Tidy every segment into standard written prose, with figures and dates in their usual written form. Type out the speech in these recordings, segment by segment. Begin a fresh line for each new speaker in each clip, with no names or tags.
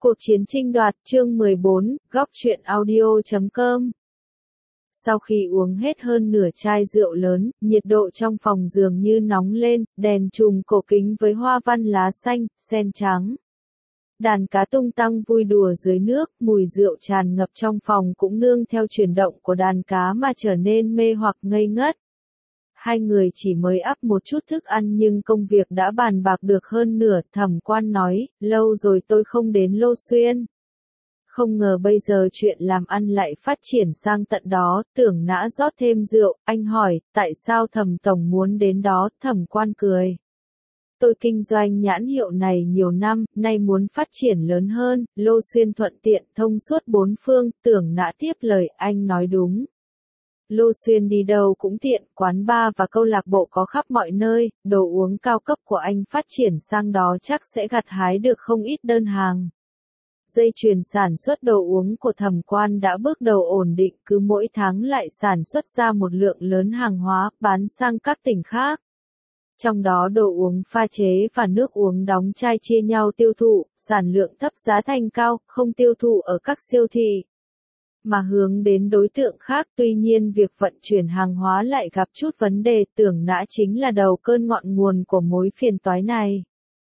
Cuộc chiến tranh đoạt, chương 14, góc truyện audio.com. Sau khi uống hết hơn nửa chai rượu lớn, nhiệt độ trong phòng dường như nóng lên, đèn chùm cổ kính với hoa văn lá xanh, sen trắng. Đàn cá tung tăng vui đùa dưới nước, mùi rượu tràn ngập trong phòng cũng nương theo chuyển động của đàn cá mà trở nên mê hoặc ngây ngất. Hai người chỉ mới ắp một chút thức ăn nhưng công việc đã bàn bạc được hơn nửa. Thẩm Quan nói, lâu rồi tôi không đến Lô Xuyên. Không ngờ bây giờ chuyện làm ăn lại phát triển sang tận đó. Tưởng Nã rót thêm rượu, anh hỏi, tại sao Thẩm Tổng muốn đến đó? Thẩm Quan cười. Tôi kinh doanh nhãn hiệu này nhiều năm, nay muốn phát triển lớn hơn. Lô Xuyên thuận tiện thông suốt bốn phương. Tưởng Nã tiếp lời, anh nói đúng. Lô Xuyên đi đâu cũng tiện, quán bar và câu lạc bộ có khắp mọi nơi, đồ uống cao cấp của anh phát triển sang đó chắc sẽ gặt hái được không ít đơn hàng. Dây chuyền sản xuất đồ uống của Thẩm Quan đã bước đầu ổn định, cứ mỗi tháng lại sản xuất ra một lượng lớn hàng hóa, bán sang các tỉnh khác. Trong đó đồ uống pha chế và nước uống đóng chai chia nhau tiêu thụ, sản lượng thấp giá thành cao, không tiêu thụ ở các siêu thị mà hướng đến đối tượng khác. Tuy nhiên việc vận chuyển hàng hóa lại gặp chút vấn đề. Tưởng Nã chính là đầu cơn ngọn nguồn của mối phiền toái này.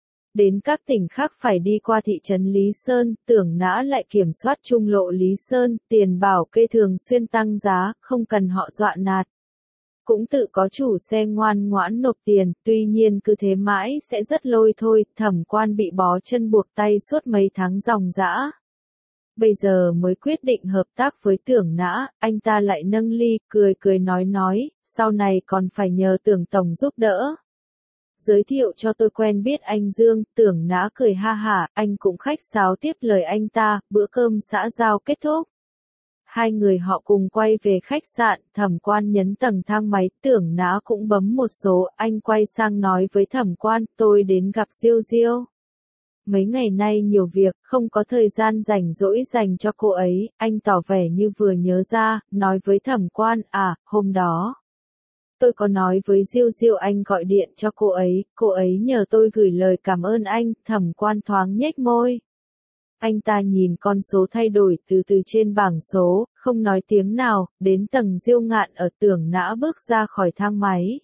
Đến các tỉnh khác phải đi qua thị trấn Lý Sơn, Tưởng Nã lại kiểm soát trung lộ Lý Sơn, tiền bảo kê thường xuyên tăng giá, không cần họ dọa nạt. Cũng tự có chủ xe ngoan ngoãn nộp tiền, tuy nhiên cứ thế mãi sẽ rất lôi thôi. Thẩm Quan bị bó chân buộc tay suốt mấy tháng ròng rã. Bây giờ mới quyết định hợp tác với Tưởng Nã, anh ta lại nâng ly, cười nói, sau này còn phải nhờ Tưởng Tổng giúp đỡ. Giới thiệu cho tôi quen biết anh Dương. Tưởng Nã cười ha hả, anh cũng khách sáo tiếp lời anh ta. Bữa cơm xã giao kết thúc, hai người họ cùng quay về khách sạn. Thẩm Quan nhấn tầng thang máy, Tưởng Nã cũng bấm một số. Anh quay sang nói với Thẩm Quan, tôi đến gặp Diêu Diêu. Mấy ngày nay nhiều việc, không có thời gian rảnh rỗi dành cho cô ấy. Anh tỏ vẻ như vừa nhớ ra, nói với Thẩm Quan, hôm đó tôi có nói với Diêu Diêu anh gọi điện cho cô ấy nhờ tôi gửi lời cảm ơn anh. Thẩm Quan thoáng nhếch môi. Anh ta nhìn con số thay đổi từ từ trên bảng số, không nói tiếng nào. Đến tầng Diêu Ngạn ở, Tưởng Nã bước ra khỏi thang máy,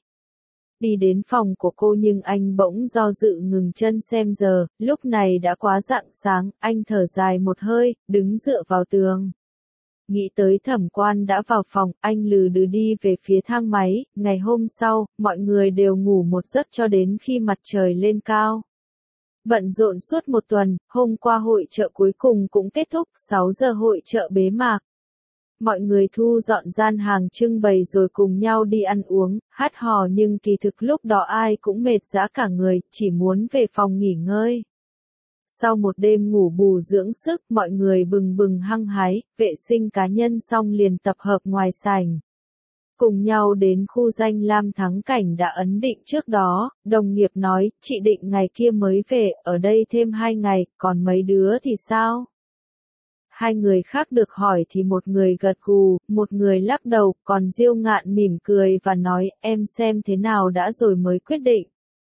đi đến phòng của cô nhưng anh bỗng do dự ngừng chân xem giờ. Lúc này đã quá rạng sáng, anh thở dài một hơi, đứng dựa vào tường. Nghĩ tới Thẩm Quan đã vào phòng, anh lừ đừ đi về phía thang máy. Ngày hôm sau, mọi người đều ngủ một giấc cho đến khi mặt trời lên cao. Bận rộn suốt một tuần, hôm qua hội chợ cuối cùng cũng kết thúc. 6 giờ hội chợ bế mạc. Mọi người thu dọn gian hàng trưng bày rồi cùng nhau đi ăn uống, hát hò nhưng kỳ thực lúc đó ai cũng mệt rã cả người, chỉ muốn về phòng nghỉ ngơi. Sau một đêm ngủ bù dưỡng sức, mọi người bừng bừng hăng hái, vệ sinh cá nhân xong liền tập hợp ngoài sảnh. Cùng nhau đến khu danh lam thắng cảnh đã ấn định trước đó. Đồng nghiệp nói, chị định ngày kia mới về, ở đây thêm 2 ngày, còn mấy đứa thì sao? Hai người khác được hỏi thì một người gật gù, một người lắc đầu, còn Diêu Ngạn mỉm cười và nói, em xem thế nào đã rồi mới quyết định.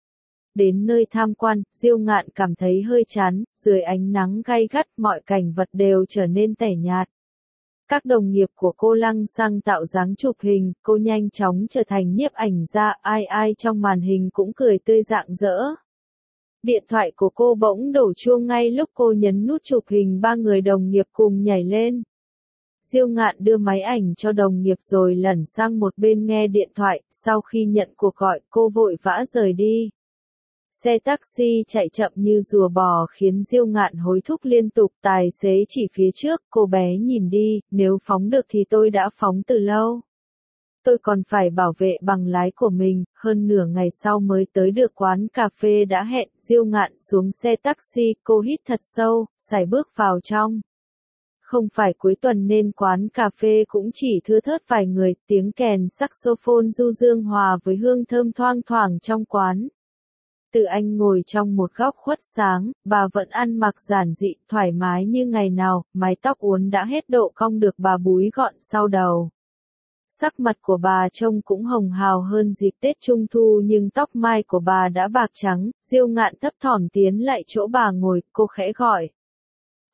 Đến nơi tham quan, Diêu Ngạn cảm thấy hơi chán, dưới ánh nắng gay gắt mọi cảnh vật đều trở nên tẻ nhạt. Các đồng nghiệp của cô lăng xăng tạo dáng chụp hình, cô nhanh chóng trở thành nhiếp ảnh gia, ai trong màn hình cũng cười tươi rạng rỡ. Điện thoại của cô bỗng đổ chuông ngay lúc cô nhấn nút chụp hình, 3 người đồng nghiệp cùng nhảy lên. Diêu Ngạn đưa máy ảnh cho đồng nghiệp rồi lẩn sang một bên nghe điện thoại. Sau khi nhận cuộc gọi, cô vội vã rời đi. Xe taxi chạy chậm như rùa bò khiến Diêu Ngạn hối thúc liên tục. Tài xế chỉ phía trước, cô bé nhìn đi, nếu phóng được thì tôi đã phóng từ lâu. Tôi còn phải bảo vệ bằng lái của mình. Hơn nửa ngày sau mới tới được quán cà phê đã hẹn. Diêu Ngạn xuống xe taxi, cô hít thật sâu, sải bước vào trong. Không phải cuối tuần nên quán cà phê cũng chỉ thưa thớt vài người. Tiếng kèn saxophone du dương hòa với hương thơm thoang thoảng trong quán. Từ Anh ngồi trong một góc khuất sáng, bà vẫn ăn mặc giản dị, thoải mái như ngày nào, mái tóc uốn đã hết độ cong được bà búi gọn sau đầu. Sắc mặt của bà trông cũng hồng hào hơn dịp Tết Trung Thu nhưng tóc mai của bà đã bạc trắng. Diêu Ngạn thấp thỏm tiến lại chỗ bà ngồi, cô khẽ gọi.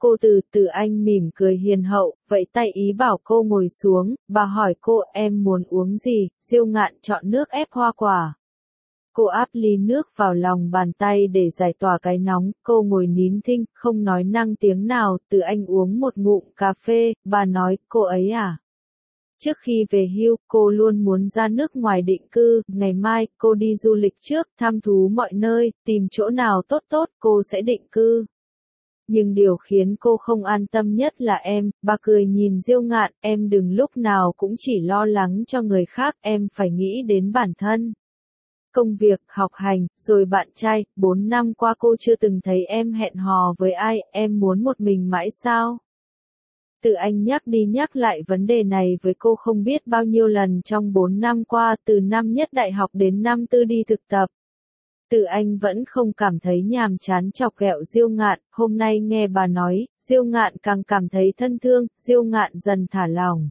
Cô Từ Anh mỉm cười hiền hậu, vẫy tay ý bảo cô ngồi xuống, bà hỏi cô em muốn uống gì, Diêu Ngạn chọn nước ép hoa quả. Cô áp ly nước vào lòng bàn tay để giải tỏa cái nóng, cô ngồi nín thinh, không nói năng tiếng nào, Từ Anh uống một ngụm cà phê, bà nói, cô ấy à? Trước khi về hưu, cô luôn muốn ra nước ngoài định cư, ngày mai, cô đi du lịch trước, thăm thú mọi nơi, tìm chỗ nào tốt tốt, cô sẽ định cư. Nhưng điều khiến cô không an tâm nhất là em, bà cười nhìn Diêu Ngạn, em đừng lúc nào cũng chỉ lo lắng cho người khác, em phải nghĩ đến bản thân. Công việc, học hành, rồi bạn trai, 4 năm qua cô chưa từng thấy em hẹn hò với ai, em muốn một mình mãi sao? Từ Anh nhắc đi nhắc lại vấn đề này với cô không biết bao nhiêu lần trong 4 năm qua, từ năm nhất đại học đến năm tư đi thực tập. Từ Anh vẫn không cảm thấy nhàm chán chọc ghẹo Diêu Ngạn, hôm nay nghe bà nói, Diêu Ngạn càng cảm thấy thân thương, Diêu Ngạn dần thả lỏng.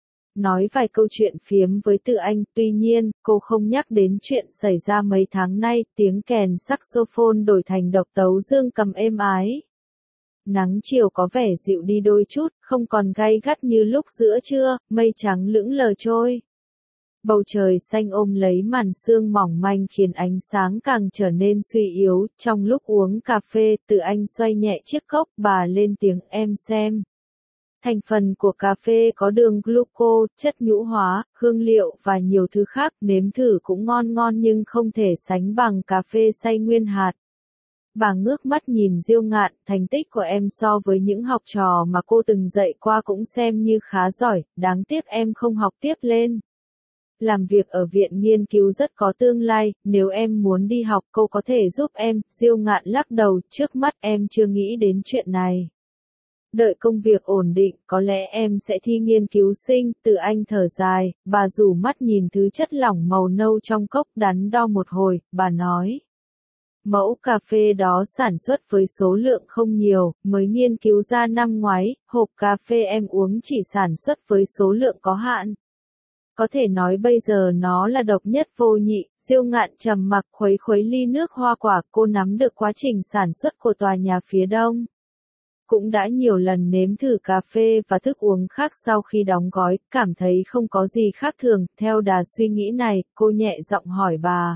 Nói vài câu chuyện phiếm với Từ Anh, tuy nhiên, cô không nhắc đến chuyện xảy ra mấy tháng nay, tiếng kèn saxophone đổi thành độc tấu dương cầm êm ái. Nắng chiều có vẻ dịu đi đôi chút, không còn gay gắt như lúc giữa trưa, mây trắng lững lờ trôi. Bầu trời xanh ôm lấy màn sương mỏng manh khiến ánh sáng càng trở nên suy yếu, trong lúc uống cà phê, Từ Anh xoay nhẹ chiếc cốc, bà lên tiếng em xem. Thành phần của cà phê có đường gluco, chất nhũ hóa, hương liệu và nhiều thứ khác, nếm thử cũng ngon ngon nhưng không thể sánh bằng cà phê xay nguyên hạt. Bà ngước mắt nhìn Diêu Ngạn, thành tích của em so với những học trò mà cô từng dạy qua cũng xem như khá giỏi, đáng tiếc em không học tiếp lên. Làm việc ở viện nghiên cứu rất có tương lai, nếu em muốn đi học cô có thể giúp em, Diêu Ngạn lắc đầu, trước mắt em chưa nghĩ đến chuyện này. Đợi công việc ổn định, có lẽ em sẽ thi nghiên cứu sinh, Từ Anh thở dài, bà rủ mắt nhìn thứ chất lỏng màu nâu trong cốc đắn đo một hồi, bà nói. Mẫu cà phê đó sản xuất với số lượng không nhiều, mới nghiên cứu ra năm ngoái, hộp cà phê em uống chỉ sản xuất với số lượng có hạn. Có thể nói bây giờ nó là độc nhất vô nhị, Diêu Ngạn trầm mặc khuấy khuấy ly nước hoa quả, cô nắm được quá trình sản xuất của tòa nhà phía đông. Cũng đã nhiều lần nếm thử cà phê và thức uống khác sau khi đóng gói, cảm thấy không có gì khác thường, theo đà suy nghĩ này, cô nhẹ giọng hỏi bà.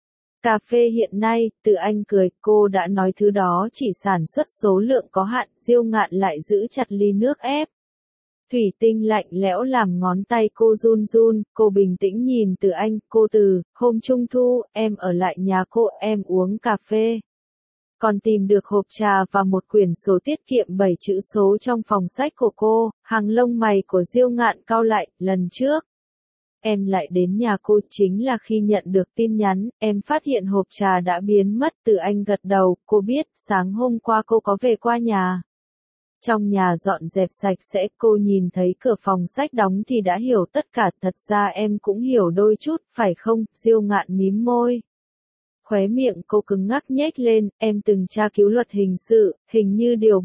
Cà phê hiện nay, Từ Anh cười, cô đã nói thứ đó chỉ sản xuất số lượng có hạn, Diêu Ngạn lại giữ chặt ly nước ép. Thủy tinh lạnh lẽo làm ngón tay cô run run, cô bình tĩnh nhìn Từ Anh, cô Từ, hôm Trung thu, em ở lại nhà cô, em uống cà phê. Còn tìm được hộp trà và một quyển sổ tiết kiệm 7 chữ số trong phòng sách của cô, hàng lông mày của Diêu Ngạn cau lại, lần trước. Em lại đến nhà cô chính là khi nhận được tin nhắn, em phát hiện hộp trà đã biến mất. Từ Anh gật đầu, cô biết, sáng hôm qua cô có về qua nhà. Trong nhà dọn dẹp sạch sẽ, cô nhìn thấy cửa phòng sách đóng thì đã hiểu tất cả, thật ra em cũng hiểu đôi chút, phải không, Diêu Ngạn mím môi. Khóe miệng cô cứng ngắc nhếch lên, em từng tra cứu luật hình sự, hình như điều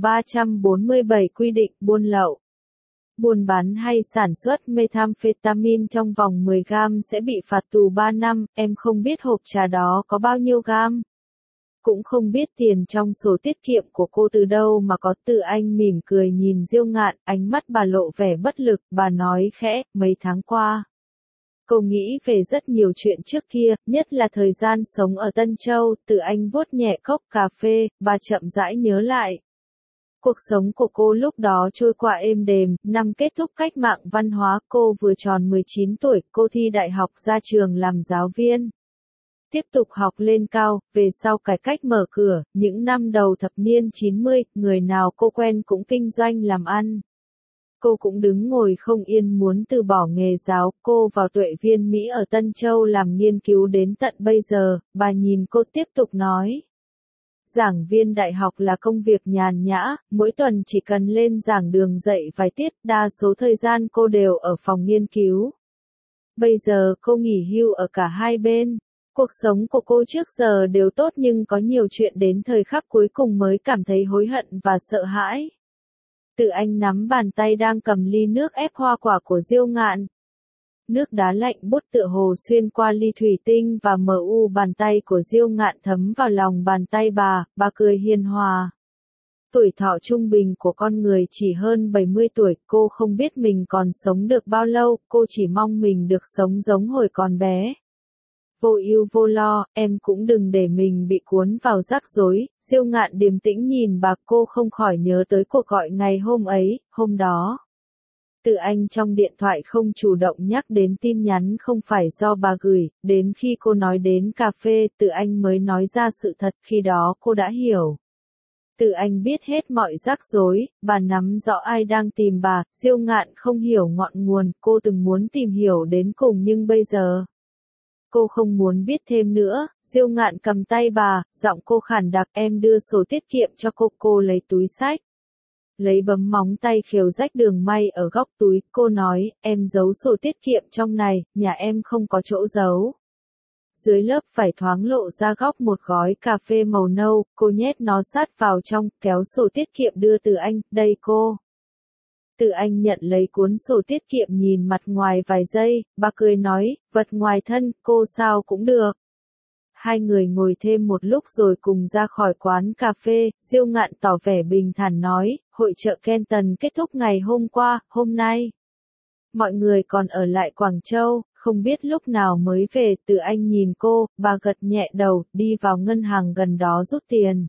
347 quy định buôn lậu. Buôn bán hay sản xuất methamphetamine trong vòng 10 gam sẽ bị phạt tù 3 năm, em không biết hộp trà đó có bao nhiêu gam. Cũng không biết tiền trong sổ tiết kiệm của cô từ đâu mà có. Từ Anh mỉm cười nhìn Diêu Ngạn, ánh mắt bà lộ vẻ bất lực, bà nói khẽ, mấy tháng qua. Cô nghĩ về rất nhiều chuyện trước kia, nhất là thời gian sống ở Tân Châu. Từ Anh vuốt nhẹ cốc cà phê, bà chậm rãi nhớ lại. Cuộc sống của cô lúc đó trôi qua êm đềm, năm kết thúc cách mạng văn hóa, cô vừa tròn 19 tuổi, cô thi đại học ra trường làm giáo viên. Tiếp tục học lên cao, về sau cải cách mở cửa, những năm đầu thập niên 90, người nào cô quen cũng kinh doanh làm ăn. Cô cũng đứng ngồi không yên muốn từ bỏ nghề giáo, cô vào Tuệ viên Mỹ ở Tân Châu làm nghiên cứu đến tận bây giờ, bà nhìn cô tiếp tục nói. Giảng viên đại học là công việc nhàn nhã, mỗi tuần chỉ cần lên giảng đường dạy vài tiết, đa số thời gian cô đều ở phòng nghiên cứu. Bây giờ cô nghỉ hưu ở cả hai bên. Cuộc sống của cô trước giờ đều tốt nhưng có nhiều chuyện đến thời khắc cuối cùng mới cảm thấy hối hận và sợ hãi. Từ Anh nắm bàn tay đang cầm ly nước ép hoa quả của Diêu Ngạn. Nước đá lạnh bút tựa hồ xuyên qua ly thủy tinh và mờ u bàn tay của Diêu Ngạn thấm vào lòng bàn tay bà cười hiền hòa. Tuổi thọ trung bình của con người chỉ hơn 70 tuổi, cô không biết mình còn sống được bao lâu, cô chỉ mong mình được sống giống hồi còn bé. Vô ưu vô lo, em cũng đừng để mình bị cuốn vào rắc rối. Diêu Ngạn điềm tĩnh nhìn bà, cô không khỏi nhớ tới cuộc gọi ngày hôm ấy, hôm đó. Từ Anh trong điện thoại không chủ động nhắc đến tin nhắn không phải do bà gửi, đến khi cô nói đến cà phê, Từ Anh mới nói ra sự thật, khi đó cô đã hiểu. Từ Anh biết hết mọi rắc rối, bà nắm rõ ai đang tìm bà, Diêu Ngạn không hiểu ngọn nguồn, cô từng muốn tìm hiểu đến cùng nhưng bây giờ. Cô không muốn biết thêm nữa, Diêu Ngạn cầm tay bà, giọng cô khản đặc, em đưa sổ tiết kiệm cho cô lấy túi xách. Lấy bấm móng tay khều rách đường may ở góc túi, cô nói, em giấu sổ tiết kiệm trong này, nhà em không có chỗ giấu. Dưới lớp vải thoáng lộ ra góc một gói cà phê màu nâu, cô nhét nó sát vào trong, kéo sổ tiết kiệm đưa Từ Anh, đây cô. Từ Anh nhận lấy cuốn sổ tiết kiệm nhìn mặt ngoài vài giây, bà cười nói, vật ngoài thân, cô sao cũng được. Hai người ngồi thêm một lúc rồi cùng ra khỏi quán cà phê, Diêu Ngạn tỏ vẻ bình thản nói, hội chợ Kenton kết thúc ngày hôm qua, hôm nay. Mọi người còn ở lại Quảng Châu, không biết lúc nào mới về, Từ Anh nhìn cô, bà gật nhẹ đầu, đi vào ngân hàng gần đó rút tiền.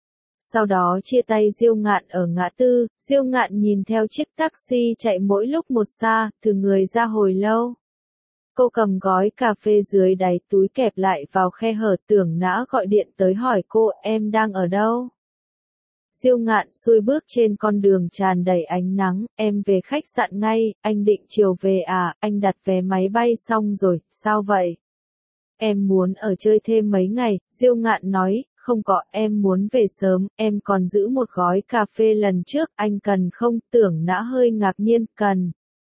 Sau đó chia tay Diêu Ngạn ở ngã tư, Diêu Ngạn nhìn theo chiếc taxi chạy mỗi lúc một xa, từ người ra hồi lâu. Cô cầm gói cà phê dưới đáy túi kẹp lại vào khe hở, Tưởng Nã gọi điện tới hỏi cô, em đang ở đâu? Diêu Ngạn xuôi bước trên con đường tràn đầy ánh nắng, em về khách sạn ngay, anh định chiều về à, anh đặt vé máy bay xong rồi, sao vậy? Em muốn ở chơi thêm mấy ngày, Diêu Ngạn nói, không có, em muốn về sớm, em còn giữ một gói cà phê lần trước, anh cần không? Tưởng Nã hơi ngạc nhiên, cần.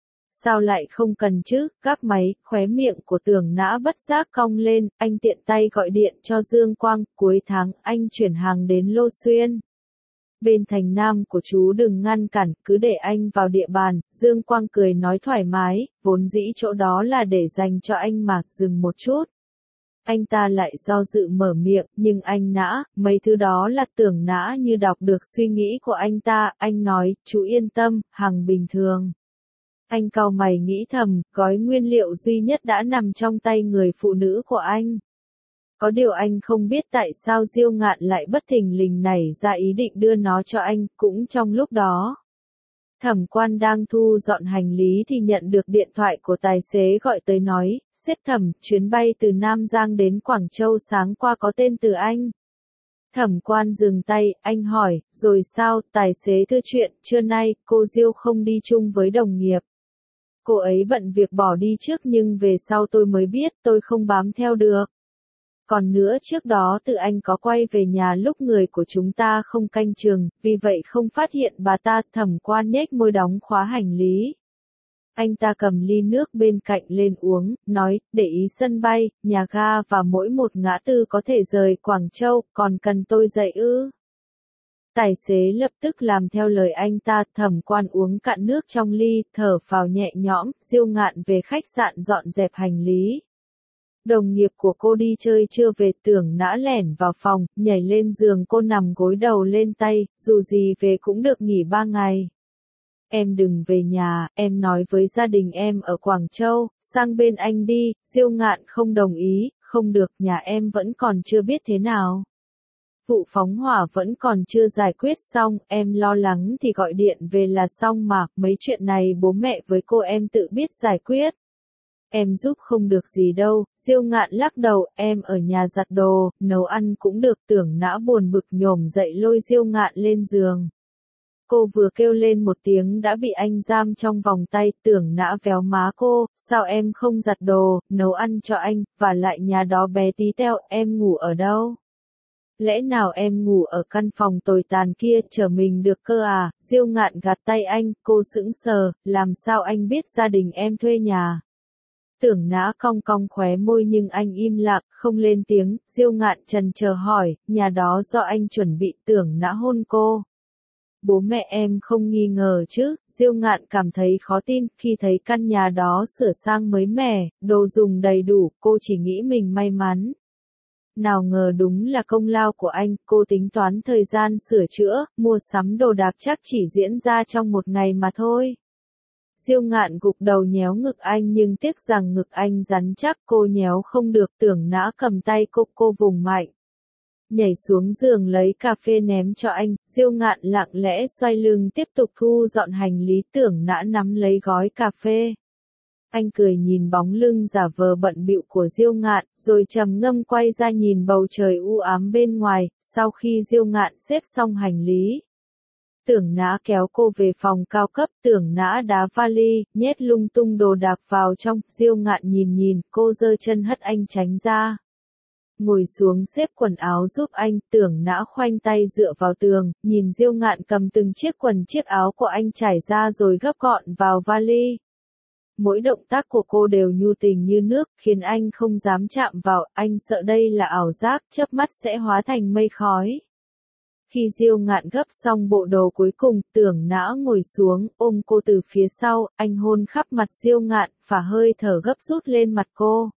Sao lại không cần chứ, các máy, khóe miệng của Tưởng Nã bất giác cong lên, anh tiện tay gọi điện cho Dương Quang, cuối tháng anh chuyển hàng đến Lô Xuyên. Bên thành Nam của chú đừng ngăn cản, cứ để anh vào địa bàn, Dương Quang cười nói thoải mái, vốn dĩ chỗ đó là để dành cho anh mà, dừng một chút. Anh ta lại do dự mở miệng, nhưng anh Nã, mấy thứ đó là Tưởng Nã như đọc được suy nghĩ của anh ta, anh nói, chú yên tâm, hàng bình thường. Anh cau mày nghĩ thầm, gói nguyên liệu duy nhất đã nằm trong tay người phụ nữ của anh. Có điều anh không biết tại sao Diêu Ngạn lại bất thình lình nảy ra ý định đưa nó cho anh, cũng trong lúc đó. Thẩm Quan đang thu dọn hành lý thì nhận được điện thoại của tài xế gọi tới nói, sếp Thẩm, chuyến bay từ Nam Giang đến Quảng Châu sáng qua có tên Từ Anh. Thẩm Quan dừng tay, anh hỏi, rồi sao, tài xế thưa chuyện, trưa nay, cô Diêu không đi chung với đồng nghiệp. Cô ấy bận việc bỏ đi trước nhưng về sau tôi mới biết, tôi không bám theo được. Còn nữa trước đó Từ Anh có quay về nhà lúc người của chúng ta không canh chừng, vì vậy không phát hiện bà ta. Thẩm Quan nhếch môi đóng khóa hành lý. Anh ta cầm ly nước bên cạnh lên uống, nói, để ý sân bay, nhà ga và mỗi một ngã tư có thể rời Quảng Châu, còn cần tôi dạy ư? Tài xế lập tức làm theo lời anh ta, Thẩm Quan uống cạn nước trong ly, thở phào nhẹ nhõm, Diêu Ngạn về khách sạn dọn dẹp hành lý. Đồng nghiệp của cô đi chơi chưa về, Tưởng Nã lẻn vào phòng, nhảy lên giường, cô nằm gối đầu lên tay, dù gì về cũng được nghỉ 3 ngày. Em đừng về nhà, em nói với gia đình em ở Quảng Châu, sang bên anh đi. Diêu Ngạn không đồng ý, không được, nhà em vẫn còn chưa biết thế nào. Vụ phóng hỏa vẫn còn chưa giải quyết xong, em lo lắng thì gọi điện về là xong mà, mấy chuyện này bố mẹ với cô em tự biết giải quyết. Em giúp không được gì đâu. Diêu Ngạn lắc đầu, em ở nhà giặt đồ, nấu ăn cũng được. Tưởng Nã buồn bực nhổm dậy lôi Diêu Ngạn lên giường. Cô vừa kêu lên một tiếng đã bị anh giam trong vòng tay. Tưởng Nã véo má cô, sao em không giặt đồ, nấu ăn cho anh, và lại nhà đó bé tí teo, em ngủ ở đâu? Lẽ nào em ngủ ở căn phòng tồi tàn kia, chờ mình được cơ à? Diêu Ngạn gạt tay anh, cô sững sờ, làm sao anh biết gia đình em thuê nhà? Tưởng Nã cong cong khóe môi nhưng anh im lặng, không lên tiếng. Diêu Ngạn trần chờ hỏi, nhà đó do anh chuẩn bị. Tưởng Nã hôn cô. Bố mẹ em không nghi ngờ chứ? Diêu Ngạn cảm thấy khó tin, khi thấy căn nhà đó sửa sang mới mẻ, đồ dùng đầy đủ, cô chỉ nghĩ mình may mắn. Nào ngờ đúng là công lao của anh, cô tính toán thời gian sửa chữa, mua sắm đồ đạc chắc chỉ diễn ra trong một ngày mà thôi. Diêu Ngạn gục đầu nhéo ngực anh nhưng tiếc rằng ngực anh rắn chắc cô nhéo không được, Tưởng Nã cầm tay cô vùng mạnh. Nhảy xuống giường lấy cà phê ném cho anh, Diêu Ngạn lặng lẽ xoay lưng tiếp tục thu dọn hành lý, Tưởng Nã nắm lấy gói cà phê. Anh cười nhìn bóng lưng giả vờ bận bịu của Diêu Ngạn, rồi trầm ngâm quay ra nhìn bầu trời u ám bên ngoài, sau khi Diêu Ngạn xếp xong hành lý. Tưởng Nã kéo cô về phòng cao cấp, Tưởng Nã đá vali, nhét lung tung đồ đạc vào trong, Diêu Ngạn nhìn, cô giơ chân hất anh tránh ra. Ngồi xuống xếp quần áo giúp anh, Tưởng Nã khoanh tay dựa vào tường, nhìn Diêu Ngạn cầm từng chiếc quần chiếc áo của anh trải ra rồi gấp gọn vào vali. Mỗi động tác của cô đều nhu tình như nước, khiến anh không dám chạm vào, anh sợ đây là ảo giác, chớp mắt sẽ hóa thành mây khói. Khi Diêu Ngạn gấp xong bộ đồ cuối cùng, Tưởng Nã ngồi xuống, ôm cô từ phía sau, anh hôn khắp mặt Diêu Ngạn, phả hơi thở gấp rút lên mặt cô.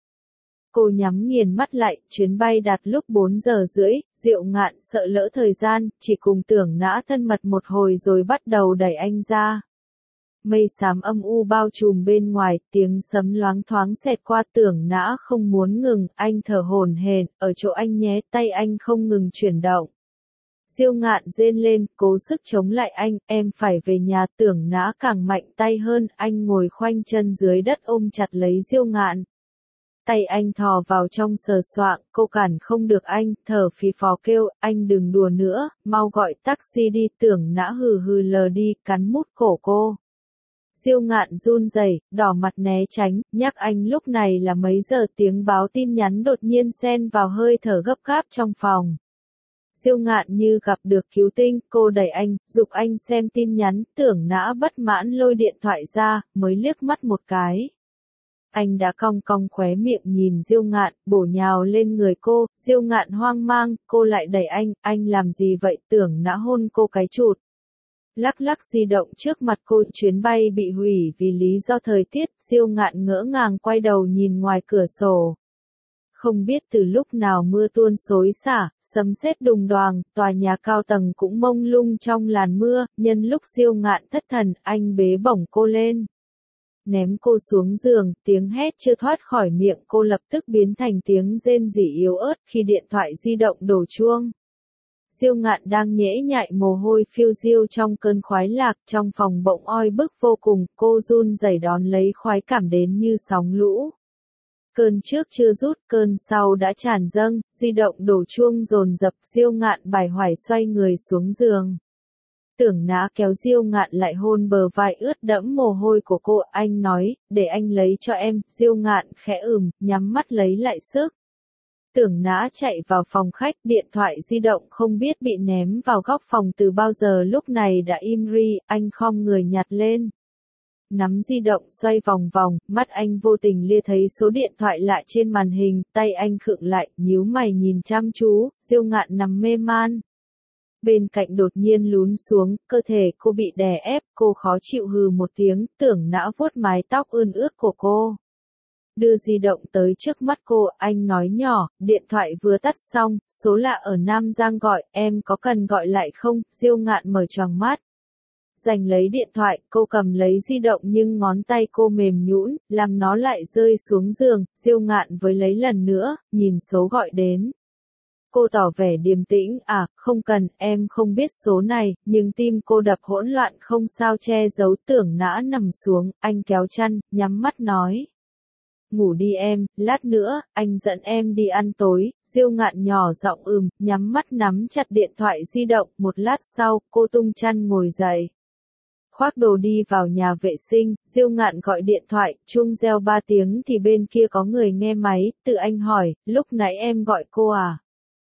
Cô nhắm nghiền mắt lại, chuyến bay đặt lúc 4 giờ rưỡi, Diêu Ngạn sợ lỡ thời gian, chỉ cùng Tưởng Nã thân mật một hồi rồi bắt đầu đẩy anh ra. Mây xám âm u bao trùm bên ngoài, tiếng sấm loáng thoáng xẹt qua, Tưởng Nã không muốn ngừng, anh thở hổn hển, ở chỗ anh nhé, tay anh không ngừng chuyển động. Diêu Ngạn rên lên, cố sức chống lại anh, em phải về nhà, Tưởng Nã càng mạnh tay hơn, anh ngồi khoanh chân dưới đất ôm chặt lấy Diêu Ngạn. Tay anh thò vào trong sờ soạng, cô cản không được anh, thở phì phò kêu, anh đừng đùa nữa, mau gọi taxi đi, Tưởng Nã hừ hừ lờ đi, cắn mút cổ cô. Diêu Ngạn run rẩy, đỏ mặt né tránh, nhắc anh lúc này là mấy giờ, tiếng báo tin nhắn đột nhiên xen vào hơi thở gấp gáp trong phòng. Diêu Ngạn như gặp được cứu tinh, cô đẩy anh, giục anh xem tin nhắn, Tưởng Nã bất mãn lôi điện thoại ra, mới liếc mắt một cái. Anh đã cong cong khóe miệng nhìn Diêu Ngạn, bổ nhào lên người cô, Diêu Ngạn hoang mang, cô lại đẩy anh làm gì vậy, Tưởng Nã hôn cô cái chụt. Lắc lắc di động trước mặt cô, chuyến bay bị hủy vì lý do thời tiết, Diêu Ngạn ngỡ ngàng quay đầu nhìn ngoài cửa sổ. Không biết từ lúc nào mưa tuôn xối xả, sấm sét đùng đoàng, tòa nhà cao tầng cũng mông lung trong làn mưa, nhân lúc Diêu Ngạn thất thần, anh bế bổng cô lên. Ném cô xuống giường, tiếng hét chưa thoát khỏi miệng cô lập tức biến thành tiếng rên rỉ yếu ớt khi điện thoại di động đổ chuông. Diêu Ngạn đang nhễ nhại mồ hôi phiêu diêu trong cơn khoái lạc, trong phòng bỗng oi bức vô cùng, cô run rẩy đón lấy khoái cảm đến như sóng lũ. Cơn trước chưa rút, cơn sau đã tràn dâng, di động đổ chuông dồn dập, Diêu Ngạn bải hoải xoay người xuống giường. Tưởng Nã kéo Diêu Ngạn lại hôn bờ vai ướt đẫm mồ hôi của cô, anh nói, để anh lấy cho em, Diêu Ngạn khẽ nhắm mắt lấy lại sức. Tưởng Nã chạy vào phòng khách, điện thoại di động không biết bị ném vào góc phòng từ bao giờ, lúc này đã im ri, anh khom người nhặt lên. Nắm di động xoay vòng vòng, mắt anh vô tình lia thấy số điện thoại lạ trên màn hình, tay anh khựng lại, nhíu mày nhìn chăm chú, Diêu Ngạn nằm mê man. Bên cạnh đột nhiên lún xuống, cơ thể cô bị đè ép, cô khó chịu hừ một tiếng, Tưởng Nã vuốt mái tóc ươn ướt của cô. Đưa di động tới trước mắt cô, anh nói nhỏ, điện thoại vừa tắt xong, số lạ ở Nam Giang gọi, em có cần gọi lại không, Diêu Ngạn mở choàng mắt. Giành lấy điện thoại, cô cầm lấy di động nhưng ngón tay cô mềm nhũn, làm nó lại rơi xuống giường, Diêu Ngạn với lấy lần nữa, nhìn số gọi đến. Cô tỏ vẻ điềm tĩnh, không cần, em không biết số này, nhưng tim cô đập hỗn loạn không sao che giấu, Tưởng Nã nằm xuống, anh kéo chăn, nhắm mắt nói. Ngủ đi em, lát nữa, anh dẫn em đi ăn tối, Diêu Ngạn nhỏ giọng nhắm mắt nắm chặt điện thoại di động, một lát sau, cô tung chăn ngồi dậy. Khoác đồ đi vào nhà vệ sinh, Diêu Ngạn gọi điện thoại, chuông reo 3 tiếng thì bên kia có người nghe máy, Từ Anh hỏi, lúc nãy em gọi cô à?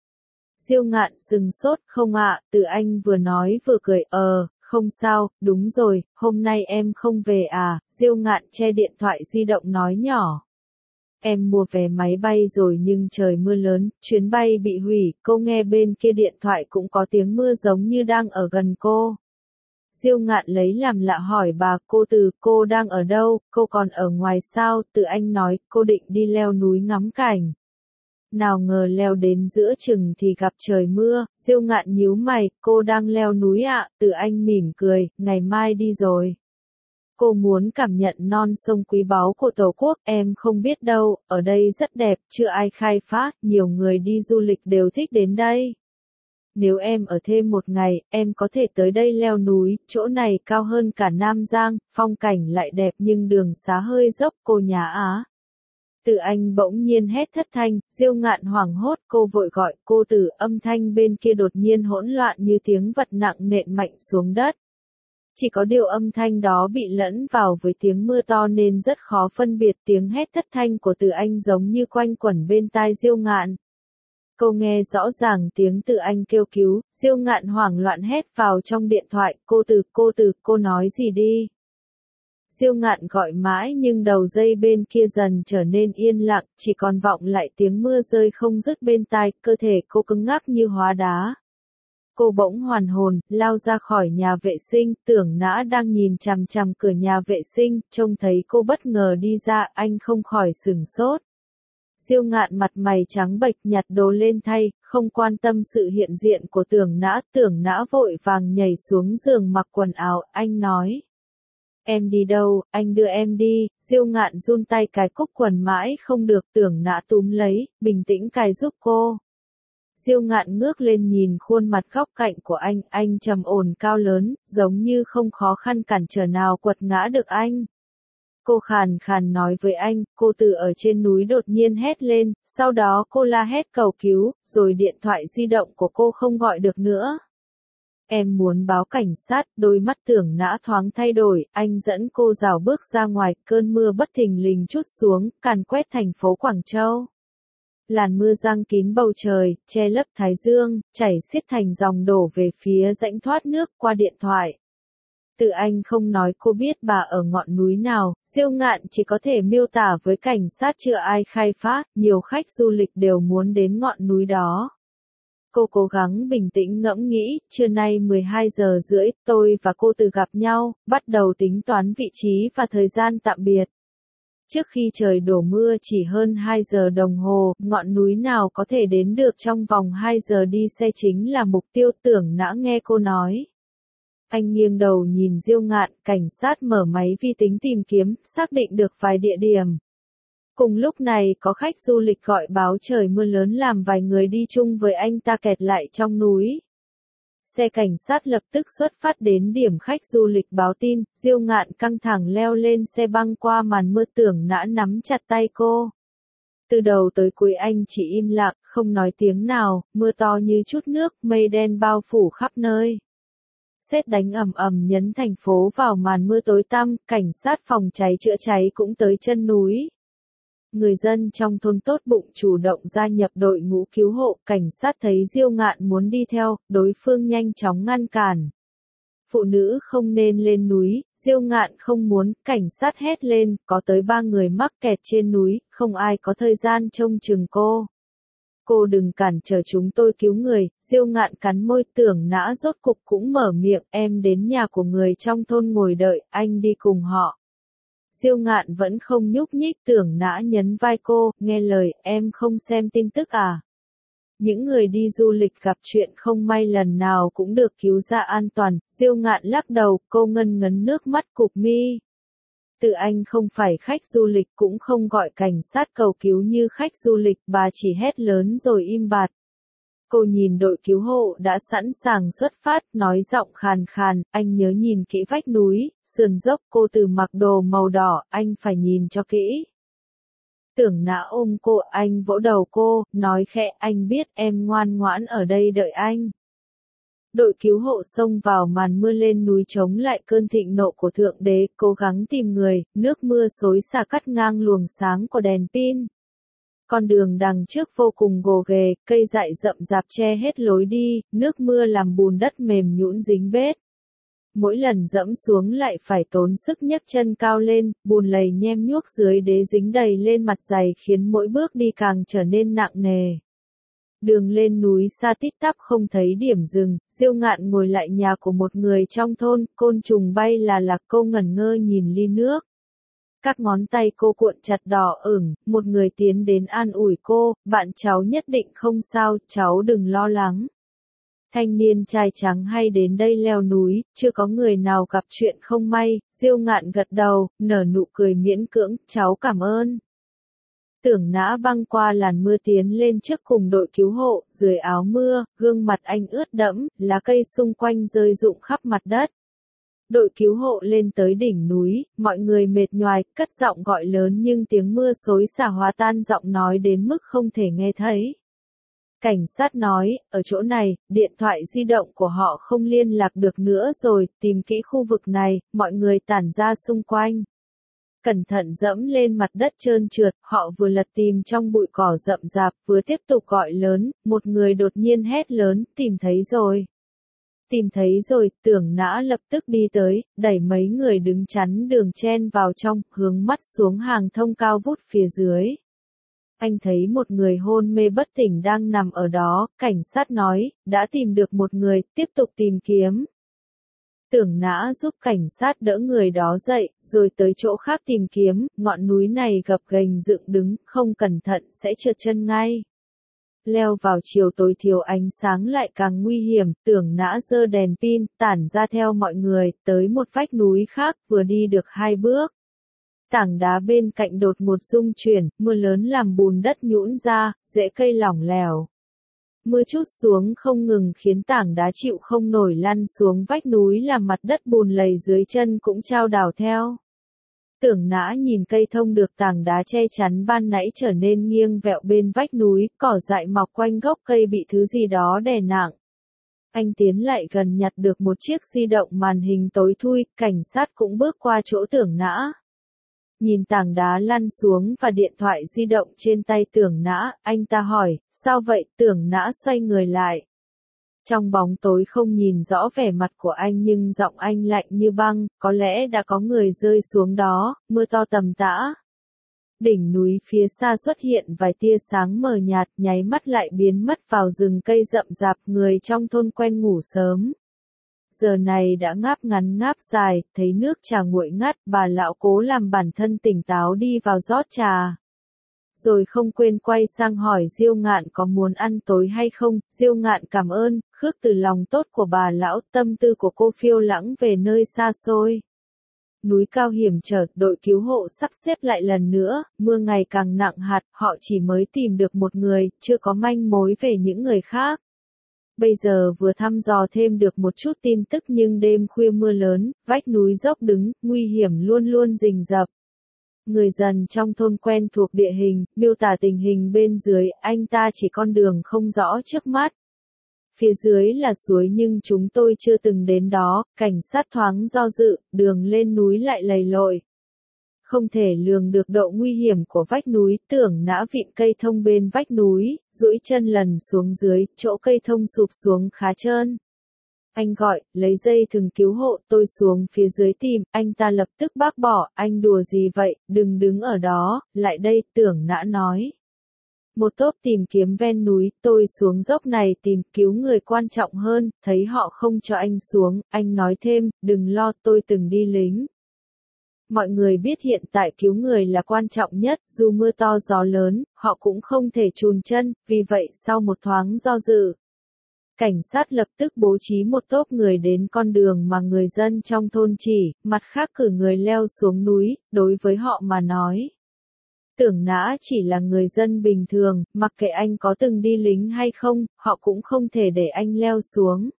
Diêu Ngạn sừng sốt, không ạ, Từ Anh vừa nói vừa cười, không sao, đúng rồi, hôm nay em không về à, Diêu Ngạn che điện thoại di động nói nhỏ. Em mua vé máy bay rồi nhưng trời mưa lớn, chuyến bay bị hủy, cô nghe bên kia điện thoại cũng có tiếng mưa giống như đang ở gần cô. Diêu Ngạn lấy làm lạ hỏi bà, cô đang ở đâu, cô còn ở ngoài sao, Từ Anh nói, cô định đi leo núi ngắm cảnh. Nào ngờ leo đến giữa chừng thì gặp trời mưa, Diêu Ngạn nhíu mày, cô đang leo núi ạ, Từ Anh mỉm cười, ngày mai đi rồi. Cô muốn cảm nhận non sông quý báu của Tổ quốc, em không biết đâu, ở đây rất đẹp, chưa ai khai phá, nhiều người đi du lịch đều thích đến đây. Nếu em ở thêm một ngày, em có thể tới đây leo núi, chỗ này cao hơn cả Nam Giang, phong cảnh lại đẹp nhưng đường xá hơi dốc, cô nhá á. Từ Anh bỗng nhiên hét thất thanh, Diêu Ngạn hoảng hốt, cô vội gọi, cô Từ, âm thanh bên kia đột nhiên hỗn loạn như tiếng vật nặng nện mạnh xuống đất. Chỉ có điều âm thanh đó bị lẫn vào với tiếng mưa to nên rất khó phân biệt, tiếng hét thất thanh của Từ Anh giống như quanh quẩn bên tai Diêu Ngạn. Cô nghe rõ ràng tiếng Từ Anh kêu cứu, Diêu Ngạn hoảng loạn hét vào trong điện thoại, cô Từ, cô nói gì đi. Diêu Ngạn gọi mãi nhưng đầu dây bên kia dần trở nên yên lặng, chỉ còn vọng lại tiếng mưa rơi không dứt bên tai, cơ thể cô cứng ngắc như hóa đá. Cô bỗng hoàn hồn, lao ra khỏi nhà vệ sinh, Tưởng Nã đang nhìn chằm chằm cửa nhà vệ sinh, trông thấy cô bất ngờ đi ra, anh không khỏi sửng sốt. Diêu Ngạn mặt mày trắng bệch nhặt đồ lên thay, không quan tâm sự hiện diện của Tưởng Nã vội vàng nhảy xuống giường mặc quần áo, anh nói. Em đi đâu, anh đưa em đi, Diêu Ngạn run tay cài cúc quần mãi không được, Tưởng Nã túm lấy, bình tĩnh cài giúp cô. Diêu Ngạn ngước lên nhìn khuôn mặt góc cạnh của anh trầm ổn cao lớn, giống như không khó khăn cản trở nào quật ngã được anh. Cô khàn khàn nói với anh, cô Từ ở trên núi đột nhiên hét lên, sau đó cô la hét cầu cứu, rồi điện thoại di động của cô không gọi được nữa. Em muốn báo cảnh sát, đôi mắt Tưởng Nã thoáng thay đổi, anh dẫn cô rảo bước ra ngoài, cơn mưa bất thình lình trút xuống, càn quét thành phố Quảng Châu. Làn mưa giăng kín bầu trời, che lấp thái dương, chảy xiết thành dòng đổ về phía rãnh thoát nước qua điện thoại. Từ Anh không nói cô biết bà ở ngọn núi nào, Diêu Ngạn chỉ có thể miêu tả với cảnh sát chưa ai khai phá, nhiều khách du lịch đều muốn đến ngọn núi đó. Cô cố gắng bình tĩnh ngẫm nghĩ, trưa nay 12 giờ rưỡi, tôi và cô Từ gặp nhau, bắt đầu tính toán vị trí và thời gian tạm biệt. Trước khi trời đổ mưa chỉ hơn 2 giờ đồng hồ, ngọn núi nào có thể đến được trong vòng 2 giờ đi xe chính là mục tiêu, Tưởng Nã nghe cô nói. Anh nghiêng đầu nhìn Diêu Ngạn, cảnh sát mở máy vi tính tìm kiếm, xác định được vài địa điểm. Cùng lúc này có khách du lịch gọi báo trời mưa lớn làm vài người đi chung với anh ta kẹt lại trong núi. Xe cảnh sát lập tức xuất phát đến điểm khách du lịch báo tin, Diêu Ngạn căng thẳng leo lên xe băng qua màn mưa, Tưởng Nã nắm chặt tay cô. Từ đầu tới cuối anh chỉ im lặng, không nói tiếng nào, mưa to như chút nước, mây đen bao phủ khắp nơi. Sét đánh ầm ầm nhấn thành phố vào màn mưa tối tăm, cảnh sát phòng cháy chữa cháy cũng tới chân núi. Người dân trong thôn tốt bụng chủ động gia nhập đội ngũ cứu hộ, cảnh sát thấy Diêu Ngạn muốn đi theo, đối phương nhanh chóng ngăn cản. Phụ nữ không nên lên núi, Diêu Ngạn không muốn, cảnh sát hét lên, có tới 3 người mắc kẹt trên núi, không ai có thời gian trông chừng cô. Cô đừng cản trở chúng tôi cứu người, Diêu Ngạn cắn môi, Tưởng Nã rốt cục cũng mở miệng, em đến nhà của người trong thôn ngồi đợi, anh đi cùng họ. Diêu Ngạn vẫn không nhúc nhích, Tưởng Nã nhấn vai cô, nghe lời, em không xem tin tức à? Những người đi du lịch gặp chuyện không may lần nào cũng được cứu ra an toàn, Diêu Ngạn lắc đầu, cô ngân ngấn nước mắt cụp mi. Từ Anh không phải khách du lịch cũng không gọi cảnh sát cầu cứu như khách du lịch, bà chỉ hét lớn rồi im bặt. Cô nhìn đội cứu hộ đã sẵn sàng xuất phát, nói giọng khàn khàn, anh nhớ nhìn kỹ vách núi, sườn dốc, cô Từ mặc đồ màu đỏ, anh phải nhìn cho kỹ. Tưởng Nã ôm cô, anh vỗ đầu cô, nói khẽ, anh biết em ngoan ngoãn ở đây đợi anh. Đội cứu hộ xông vào màn mưa lên núi chống lại cơn thịnh nộ của Thượng Đế, cố gắng tìm người, nước mưa xối xả cắt ngang luồng sáng của đèn pin. Con đường đằng trước vô cùng gồ ghề, cây dại rậm rạp che hết lối đi, nước mưa làm bùn đất mềm nhũn dính bết. Mỗi lần dẫm xuống lại phải tốn sức nhấc chân cao lên, bùn lầy nhem nhuốc dưới đế dính đầy lên mặt giày khiến mỗi bước đi càng trở nên nặng nề. Đường lên núi xa tít tắp không thấy điểm dừng, Diêu Ngạn ngồi lại nhà của một người trong thôn, côn trùng bay là lạc, cô ngẩn ngơ nhìn ly nước. Các ngón tay cô cuộn chặt đỏ ửng, một người tiến đến an ủi cô, bạn cháu nhất định không sao, cháu đừng lo lắng. Thanh niên trai trắng hay đến đây leo núi, chưa có người nào gặp chuyện không may, Diêu Ngạn gật đầu, nở nụ cười miễn cưỡng, cháu cảm ơn. Tưởng Nã băng qua làn mưa tiến lên trước cùng đội cứu hộ, dưới áo mưa, gương mặt anh ướt đẫm, lá cây xung quanh rơi rụng khắp mặt đất. Đội cứu hộ lên tới đỉnh núi, mọi người mệt nhoài, cất giọng gọi lớn nhưng tiếng mưa xối xả hòa tan giọng nói đến mức không thể nghe thấy. Cảnh sát nói, ở chỗ này, điện thoại di động của họ không liên lạc được nữa rồi, tìm kỹ khu vực này, mọi người tản ra xung quanh. Cẩn thận dẫm lên mặt đất trơn trượt, họ vừa lật tìm trong bụi cỏ rậm rạp, vừa tiếp tục gọi lớn, một người đột nhiên hét lớn, tìm thấy rồi. Tìm thấy rồi, Tưởng Nã lập tức đi tới, đẩy mấy người đứng chắn đường chen vào trong, hướng mắt xuống hàng thông cao vút phía dưới. Anh thấy một người hôn mê bất tỉnh đang nằm ở đó, cảnh sát nói, đã tìm được một người, tiếp tục tìm kiếm. Tưởng Nã giúp cảnh sát đỡ người đó dậy, rồi tới chỗ khác tìm kiếm, ngọn núi này gập ghềnh dựng đứng, không cẩn thận sẽ trượt chân ngay. Leo vào chiều tối thiếu ánh sáng lại càng nguy hiểm, Tưởng Nã giơ đèn pin, tản ra theo mọi người, tới một vách núi khác, vừa đi được 2 bước. Tảng đá bên cạnh đột ngột rung chuyển, mưa lớn làm bùn đất nhũn ra, rễ cây lỏng lẻo. Mưa trút xuống không ngừng khiến tảng đá chịu không nổi lăn xuống vách núi làm mặt đất bùn lầy dưới chân cũng chao đảo theo. Tưởng Nã nhìn cây thông được tảng đá che chắn ban nãy trở nên nghiêng vẹo bên vách núi, cỏ dại mọc quanh gốc cây bị thứ gì đó đè nặng. Anh tiến lại gần nhặt được một chiếc di động màn hình tối thui, cảnh sát cũng bước qua chỗ Tưởng Nã. Nhìn tảng đá lăn xuống và điện thoại di động trên tay Tưởng Nã, anh ta hỏi, sao vậy? Tưởng Nã xoay người lại. Trong bóng tối không nhìn rõ vẻ mặt của anh nhưng giọng anh lạnh như băng, có lẽ đã có người rơi xuống đó, mưa to tầm tã. Đỉnh núi phía xa xuất hiện vài tia sáng mờ nhạt, nháy mắt lại biến mất vào rừng cây rậm rạp, người trong thôn quen ngủ sớm. Giờ này đã ngáp ngắn ngáp dài, thấy nước trà nguội ngắt, bà lão cố làm bản thân tỉnh táo đi vào rót trà. Rồi không quên quay sang hỏi Diêu Ngạn có muốn ăn tối hay không, Diêu Ngạn cảm ơn, khước từ lòng tốt của bà lão, tâm tư của cô phiêu lãng về nơi xa xôi. Núi cao hiểm trở, đội cứu hộ sắp xếp lại lần nữa, mưa ngày càng nặng hạt, họ chỉ mới tìm được một người, chưa có manh mối về những người khác. Bây giờ vừa thăm dò thêm được một chút tin tức nhưng đêm khuya mưa lớn, vách núi dốc đứng, nguy hiểm luôn luôn rình rập. Người dân trong thôn quen thuộc địa hình, miêu tả tình hình bên dưới, anh ta chỉ con đường không rõ trước mắt. Phía dưới là suối nhưng chúng tôi chưa từng đến đó, cảnh sát thoáng do dự, đường lên núi lại lầy lội. Không thể lường được độ nguy hiểm của vách núi, Tưởng Nã vịn cây thông bên vách núi, duỗi chân lần xuống dưới, chỗ cây thông sụp xuống khá trơn. Anh gọi, lấy dây thừng cứu hộ, tôi xuống phía dưới tìm, anh ta lập tức bác bỏ, anh đùa gì vậy, đừng đứng ở đó, lại đây, Tưởng Nã nói. Một tốp tìm kiếm ven núi, tôi xuống dốc này tìm cứu người quan trọng hơn, thấy họ không cho anh xuống, anh nói thêm, đừng lo, tôi từng đi lính. Mọi người biết hiện tại cứu người là quan trọng nhất, dù mưa to gió lớn, họ cũng không thể chùn chân, vì vậy sau một thoáng do dự. Cảnh sát lập tức bố trí một tốp người đến con đường mà người dân trong thôn chỉ, mặt khác cử người leo xuống núi, đối với họ mà nói. Tưởng Nã chỉ là người dân bình thường, mặc kệ anh có từng đi lính hay không, họ cũng không thể để anh leo xuống.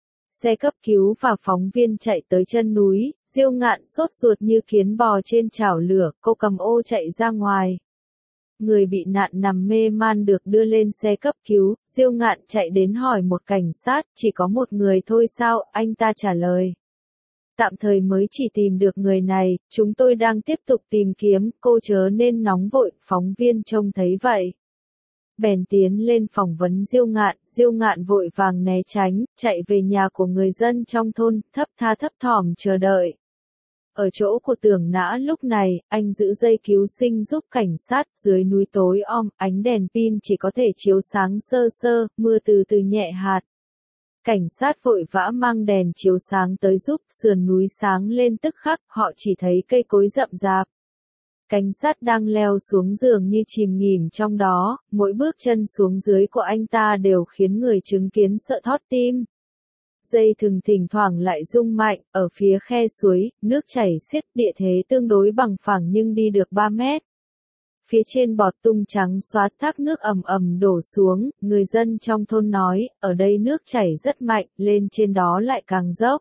Xe cấp cứu và phóng viên chạy tới chân núi, Diêu Ngạn sốt ruột như kiến bò trên chảo lửa, cô cầm ô chạy ra ngoài. Người bị nạn nằm mê man được đưa lên xe cấp cứu, Diêu Ngạn chạy đến hỏi một cảnh sát, chỉ có một người thôi sao, anh ta trả lời. Tạm thời mới chỉ tìm được người này, chúng tôi đang tiếp tục tìm kiếm, cô chớ nên nóng vội, phóng viên trông thấy vậy. Bèn tiến lên phỏng vấn Diêu Ngạn vội vàng né tránh, chạy về nhà của người dân trong thôn, thấp thỏm chờ đợi. Ở chỗ của Tưởng Nã lúc này, anh giữ dây cứu sinh giúp cảnh sát, dưới núi tối om, ánh đèn pin chỉ có thể chiếu sáng sơ sơ, mưa từ từ nhẹ hạt. Cảnh sát vội vã mang đèn chiếu sáng tới giúp, sườn núi sáng lên tức khắc, họ chỉ thấy cây cối rậm rạp. Cảnh sát đang leo xuống giường như chìm nghỉm trong đó, mỗi bước chân xuống dưới của anh ta đều khiến người chứng kiến sợ thót tim. Dây thừng thỉnh thoảng lại rung mạnh, ở phía khe suối, nước chảy xiết, địa thế tương đối bằng phẳng nhưng đi được 3 mét. Phía trên bọt tung trắng xóa, thác nước ầm ầm đổ xuống, người dân trong thôn nói, ở đây nước chảy rất mạnh, lên trên đó lại càng dốc.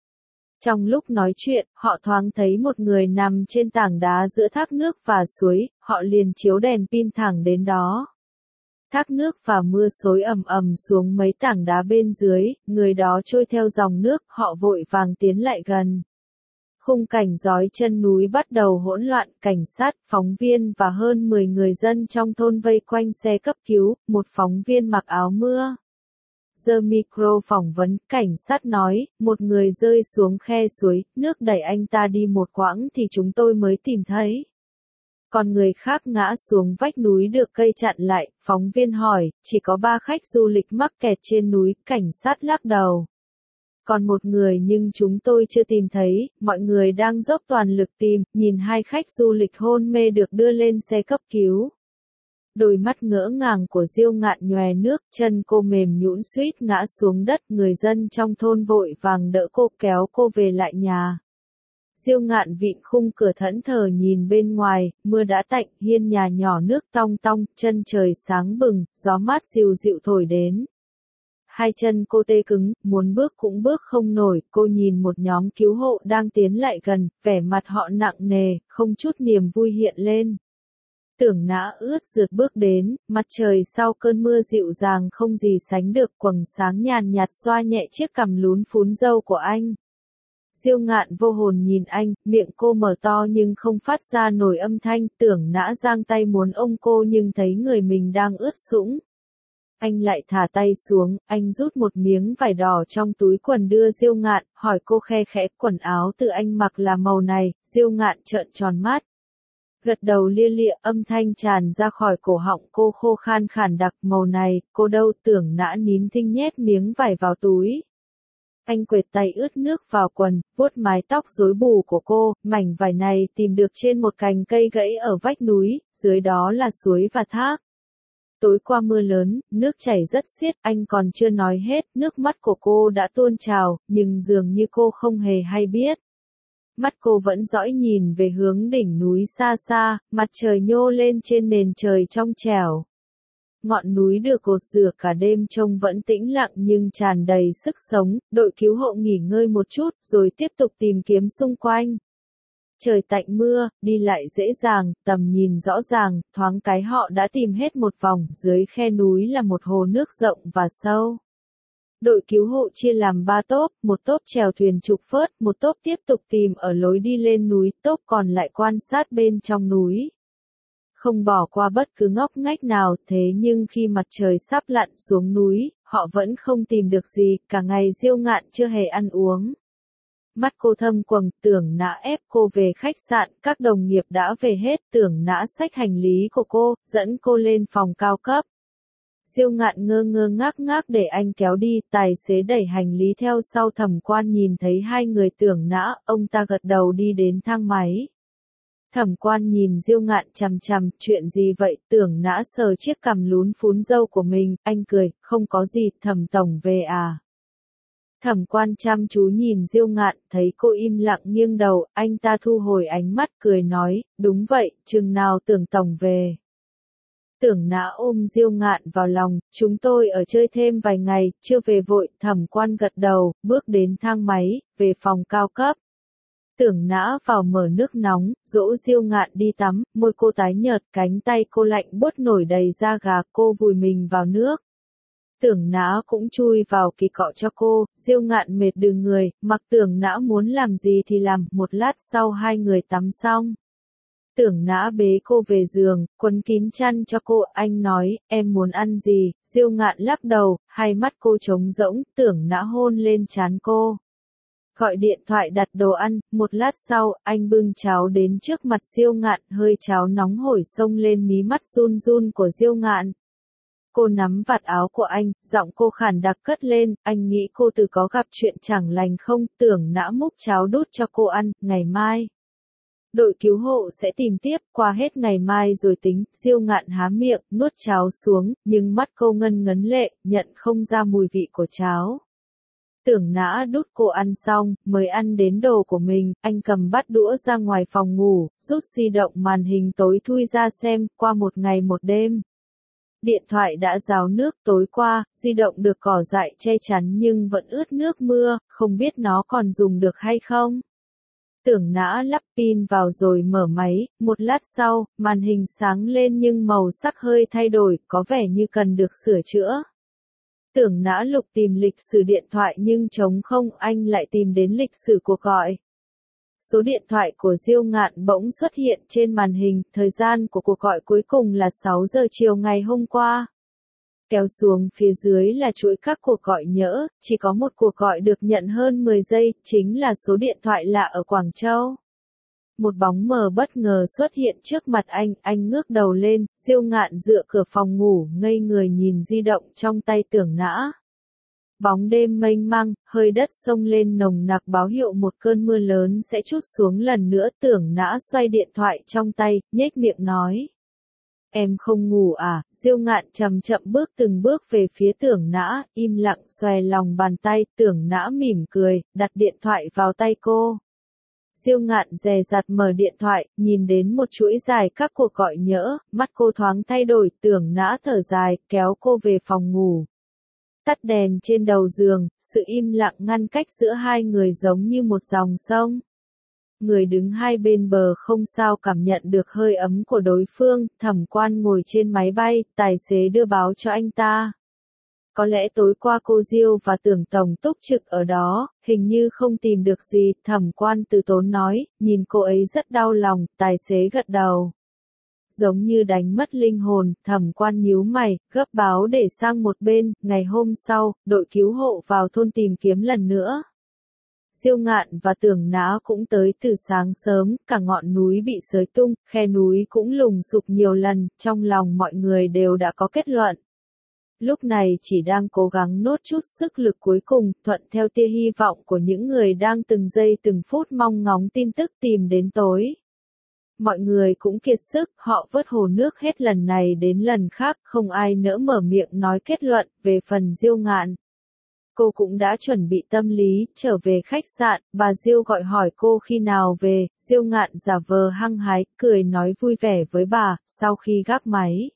Trong lúc nói chuyện, họ thoáng thấy một người nằm trên tảng đá giữa thác nước và suối, họ liền chiếu đèn pin thẳng đến đó. Thác nước và mưa xối ầm ầm xuống mấy tảng đá bên dưới, người đó trôi theo dòng nước, họ vội vàng tiến lại gần. Khung cảnh dói chân núi bắt đầu hỗn loạn, cảnh sát, phóng viên và hơn 10 người dân trong thôn vây quanh xe cấp cứu, một phóng viên mặc áo mưa giơ micro phỏng vấn, cảnh sát nói, một người rơi xuống khe suối, nước đẩy anh ta đi một quãng thì chúng tôi mới tìm thấy. Còn người khác ngã xuống vách núi được cây chặn lại, phóng viên hỏi, chỉ có 3 khách du lịch mắc kẹt trên núi, cảnh sát lắc đầu. Còn một người nhưng chúng tôi chưa tìm thấy, mọi người đang dốc toàn lực tìm, nhìn 2 khách du lịch hôn mê được đưa lên xe cấp cứu. Đôi mắt ngỡ ngàng của Diêu Ngạn nhòe nước, chân cô mềm nhũn suýt ngã xuống đất, người dân trong thôn vội vàng đỡ cô kéo cô về lại nhà. Diêu Ngạn vịn khung cửa thẫn thờ nhìn bên ngoài, mưa đã tạnh, hiên nhà nhỏ nước tong tong, chân trời sáng bừng, gió mát dịu dịu thổi đến. 2 chân cô tê cứng, muốn bước cũng bước không nổi, cô nhìn một nhóm cứu hộ đang tiến lại gần, vẻ mặt họ nặng nề, không chút niềm vui hiện lên. Tưởng Nã ướt rượt bước đến, mặt trời sau cơn mưa dịu dàng không gì sánh được, quầng sáng nhàn nhạt xoa nhẹ chiếc cằm lún phún râu của anh. Diêu Ngạn vô hồn nhìn anh, miệng cô mở to nhưng không phát ra nổi âm thanh, Tưởng Nã giang tay muốn ôm cô nhưng thấy người mình đang ướt sũng. Anh lại thả tay xuống, anh rút một miếng vải đỏ trong túi quần đưa Diêu Ngạn, hỏi cô khe khẽ, quần áo từ anh mặc là màu này, Diêu Ngạn trợn tròn mắt. Gật đầu lia lịa, âm thanh tràn ra khỏi cổ họng cô khô khan khàn đặc, màu này, cô đâu, Tưởng Nã nín thinh nhét miếng vải vào túi. Anh quệt tay ướt nước vào quần, vuốt mái tóc rối bù của cô, mảnh vải này tìm được trên một cành cây gãy ở vách núi, dưới đó là suối và thác. Tối qua mưa lớn, nước chảy rất xiết, anh còn chưa nói hết, nước mắt của cô đã tuôn trào, nhưng dường như cô không hề hay biết. Mắt cô vẫn dõi nhìn về hướng đỉnh núi xa xa, mặt trời nhô lên trên nền trời trong trẻo. Ngọn núi được cột rửa cả đêm trông vẫn tĩnh lặng nhưng tràn đầy sức sống, đội cứu hộ nghỉ ngơi một chút rồi tiếp tục tìm kiếm xung quanh. Trời tạnh mưa, đi lại dễ dàng, tầm nhìn rõ ràng, thoáng cái họ đã tìm hết một vòng, dưới khe núi là một hồ nước rộng và sâu. Đội cứu hộ chia làm 3 tốp, một tốp chèo thuyền trục vớt, một tốp tiếp tục tìm ở lối đi lên núi, tốp còn lại quan sát bên trong núi. Không bỏ qua bất cứ ngóc ngách nào, thế nhưng khi mặt trời sắp lặn xuống núi, họ vẫn không tìm được gì, cả ngày Diêu Ngạn chưa hề ăn uống. Mắt cô thâm quầng, Tưởng Nã ép cô về khách sạn, các đồng nghiệp đã về hết, Tưởng Nã xách hành lý của cô, dẫn cô lên phòng cao cấp. Diêu Ngạn ngơ ngơ ngác ngác để anh kéo đi, tài xế đẩy hành lý theo sau, Thẩm Quan nhìn thấy 2 người Tưởng Nã, ông ta gật đầu đi đến thang máy. Thẩm Quan nhìn Diêu Ngạn chằm chằm, chuyện gì vậy, Tưởng Nã sờ chiếc cằm lún phún râu của mình, anh cười, không có gì, Thẩm tổng về à. Thẩm Quan chăm chú nhìn Diêu Ngạn, thấy cô im lặng nghiêng đầu, anh ta thu hồi ánh mắt cười nói, đúng vậy, chừng nào Tưởng tổng về. Tưởng Nã ôm Diêu Ngạn vào lòng, chúng tôi ở chơi thêm vài ngày, chưa về vội, Thẩm Quan gật đầu, bước đến thang máy, về phòng cao cấp. Tưởng Nã vào mở nước nóng, dỗ Diêu Ngạn đi tắm, môi cô tái nhợt, cánh tay cô lạnh buốt nổi đầy da gà, cô vùi mình vào nước. Tưởng Nã cũng chui vào kỳ cọ cho cô, Diêu Ngạn mệt đừ người, mặc Tưởng Nã muốn làm gì thì làm, một lát sau 2 người tắm xong. Tưởng Nã bế cô về giường, quấn kín chăn cho cô, anh nói, em muốn ăn gì, Diêu Ngạn lắc đầu, hai mắt cô trống rỗng, Tưởng Nã hôn lên trán cô. Gọi điện thoại đặt đồ ăn, một lát sau, anh bưng cháo đến trước mặt Diêu Ngạn, hơi cháo nóng hổi xông lên mí mắt run run của Diêu Ngạn. Cô nắm vạt áo của anh, giọng cô khàn đặc cất lên, anh nghĩ cô từ có gặp chuyện chẳng lành không, Tưởng Nã múc cháo đút cho cô ăn, ngày mai. Đội cứu hộ sẽ tìm tiếp, qua hết ngày mai rồi tính. Diêu Ngạn há miệng, nuốt cháo xuống, nhưng mắt cô ngân ngấn lệ, nhận không ra mùi vị của cháo. Tưởng Nã đút cô ăn xong, mới ăn đến đồ của mình, anh cầm bát đũa ra ngoài phòng ngủ, rút di động màn hình tối thui ra xem, qua một ngày một đêm. Điện thoại đã ráo nước, tối qua, di động được cỏ dại che chắn nhưng vẫn ướt nước mưa, không biết nó còn dùng được hay không. Tưởng Nã lắp pin vào rồi mở máy, một lát sau, màn hình sáng lên nhưng màu sắc hơi thay đổi, có vẻ như cần được sửa chữa. Tưởng Nã lục tìm lịch sử điện thoại nhưng trống không, anh lại tìm đến lịch sử cuộc gọi. Số điện thoại của Diêu Ngạn bỗng xuất hiện trên màn hình, thời gian của cuộc gọi cuối cùng là 6 giờ chiều ngày hôm qua. Kéo xuống phía dưới là chuỗi các cuộc gọi nhỡ, chỉ có một cuộc gọi được nhận hơn 10 giây, chính là số điện thoại lạ ở Quảng Châu. Một bóng mờ bất ngờ xuất hiện trước mặt anh ngước đầu lên, Diêu Ngạn dựa cửa phòng ngủ, ngây người nhìn di động trong tay Tưởng Nã. Bóng đêm mênh mang, hơi đất sông lên nồng nặc báo hiệu một cơn mưa lớn sẽ trút xuống lần nữa. Tưởng Nã xoay điện thoại trong tay, nhếch miệng nói. Em không ngủ à? Diêu Ngạn chậm chậm bước từng bước về phía Tưởng Nã, im lặng xòe lòng bàn tay. Tưởng Nã mỉm cười, đặt điện thoại vào tay cô. Diêu Ngạn dè dặt mở điện thoại, nhìn đến một chuỗi dài các cuộc gọi nhỡ, mắt cô thoáng thay đổi. Tưởng Nã thở dài, kéo cô về phòng ngủ. Tắt đèn trên đầu giường, sự im lặng ngăn cách giữa hai người giống như một dòng sông. Người đứng hai bên bờ không sao cảm nhận được hơi ấm của đối phương. Thẩm Quan ngồi trên máy bay, tài xế đưa báo cho anh ta. Có lẽ tối qua cô Diêu và Tưởng Tổng túc trực ở đó, hình như không tìm được gì. Thẩm Quan từ tốn nói, nhìn cô ấy rất đau lòng. Tài xế gật đầu. Giống như đánh mất linh hồn, Thẩm Quan nhíu mày, gấp báo để sang một bên. Ngày hôm sau, đội cứu hộ vào thôn tìm kiếm lần nữa. Diêu Ngạn và Tưởng Nã cũng tới từ sáng sớm, cả ngọn núi bị xới tung, khe núi cũng lùng sụp nhiều lần, trong lòng mọi người đều đã có kết luận. Lúc này chỉ đang cố gắng nốt chút sức lực cuối cùng, thuận theo tia hy vọng của những người đang từng giây từng phút mong ngóng tin tức tìm đến tối. Mọi người cũng kiệt sức, họ vớt hồ nước hết lần này đến lần khác, không ai nỡ mở miệng nói kết luận. Về phần Diêu Ngạn, cô cũng đã chuẩn bị tâm lý, trở về khách sạn, bà Diêu gọi hỏi cô khi nào về. Diêu Ngạn giả vờ hăng hái, cười nói vui vẻ với bà. Sau khi gác máy,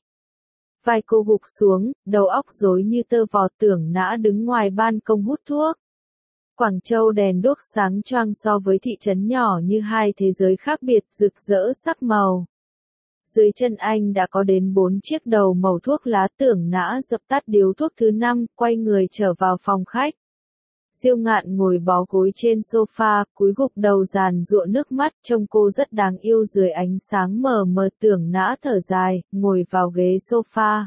vai cô gục xuống, đầu óc rối như tơ vò. Tưởng Nã đứng ngoài ban công hút thuốc. Quảng Châu đèn đuốc sáng choang, so với thị trấn nhỏ như hai thế giới khác biệt, rực rỡ sắc màu. Dưới chân anh đã có đến 4 chiếc đầu mẩu thuốc lá. Tưởng Nã dập tắt điếu thuốc thứ 5, quay người trở vào phòng khách. Diêu Ngạn ngồi bó gối trên sofa, cúi gục đầu dàn giụa nước mắt, trông cô rất đáng yêu dưới ánh sáng mờ mờ. Tưởng Nã thở dài, ngồi vào ghế sofa.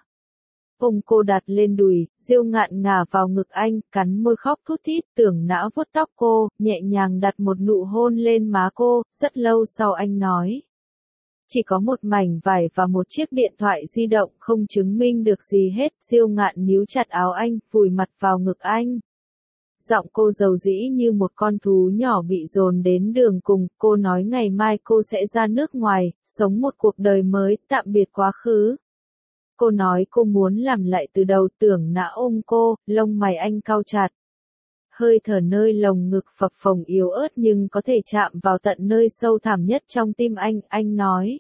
Ôm cô đặt lên đùi, Diêu Ngạn ngả vào ngực anh, cắn môi khóc thút thít. Tưởng Nã vuốt tóc cô, nhẹ nhàng đặt một nụ hôn lên má cô. Rất lâu sau anh nói. Chỉ có một mảnh vải và một chiếc điện thoại di động, không chứng minh được gì hết. Diêu Ngạn níu chặt áo anh, vùi mặt vào ngực anh. Giọng cô dầu dĩ như một con thú nhỏ bị dồn đến đường cùng. Cô nói ngày mai cô sẽ ra nước ngoài, sống một cuộc đời mới, tạm biệt quá khứ. Cô nói cô muốn làm lại từ đầu. Tưởng Nã ôm cô, lông mày anh cau chặt. Hơi thở nơi lồng ngực phập phồng yếu ớt nhưng có thể chạm vào tận nơi sâu thẳm nhất trong tim anh nói.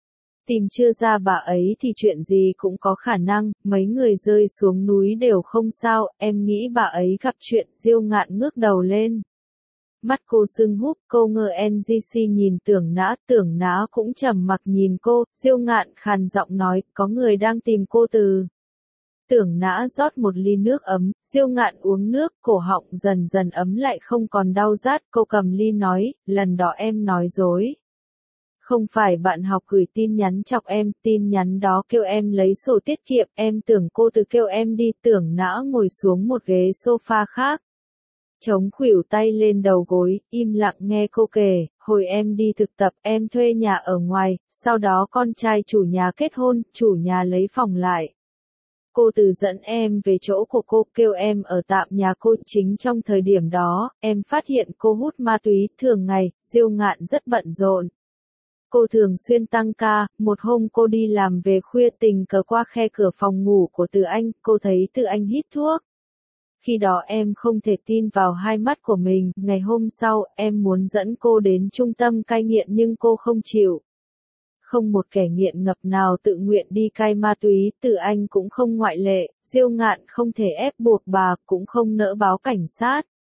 Tìm chưa ra bà ấy thì chuyện gì cũng có khả năng, mấy người rơi xuống núi đều không sao, em nghĩ bà ấy gặp chuyện. Diêu Ngạn ngước đầu lên. Mắt cô sưng húp, cô ngơ ngác nhìn Tưởng Nã cũng trầm mặc nhìn cô. Diêu Ngạn khàn giọng nói, có người đang tìm cô từ. Tưởng Nã rót một ly nước ấm, Diêu Ngạn uống nước, cổ họng dần dần ấm lại không còn đau rát. Cô cầm ly nói, lần đó em nói dối. Không phải bạn học gửi tin nhắn chọc em, tin nhắn đó kêu em lấy sổ tiết kiệm, em tưởng cô từ kêu em đi. Tưởng Nã ngồi xuống một ghế sofa khác. Chống khuỷu tay lên đầu gối, im lặng nghe cô kể, hồi em đi thực tập, em thuê nhà ở ngoài, sau đó con trai chủ nhà kết hôn, chủ nhà lấy phòng lại. Cô từ dẫn em về chỗ của cô, kêu em ở tạm nhà cô. Chính trong thời điểm đó, em phát hiện cô hút ma túy thường ngày. Diêu Ngạn rất bận rộn. Cô thường xuyên tăng ca, một hôm cô đi làm về khuya tình cờ qua khe cửa phòng ngủ của Từ Anh, cô thấy Từ Anh hít thuốc. Khi đó em không thể tin vào hai mắt của mình, ngày hôm sau, em muốn dẫn cô đến trung tâm cai nghiện nhưng cô không chịu. Không một kẻ nghiện ngập nào tự nguyện đi cai ma túy, Từ Anh cũng không ngoại lệ, Diêu Ngạn không thể ép buộc bà, cũng không nỡ báo cảnh sát.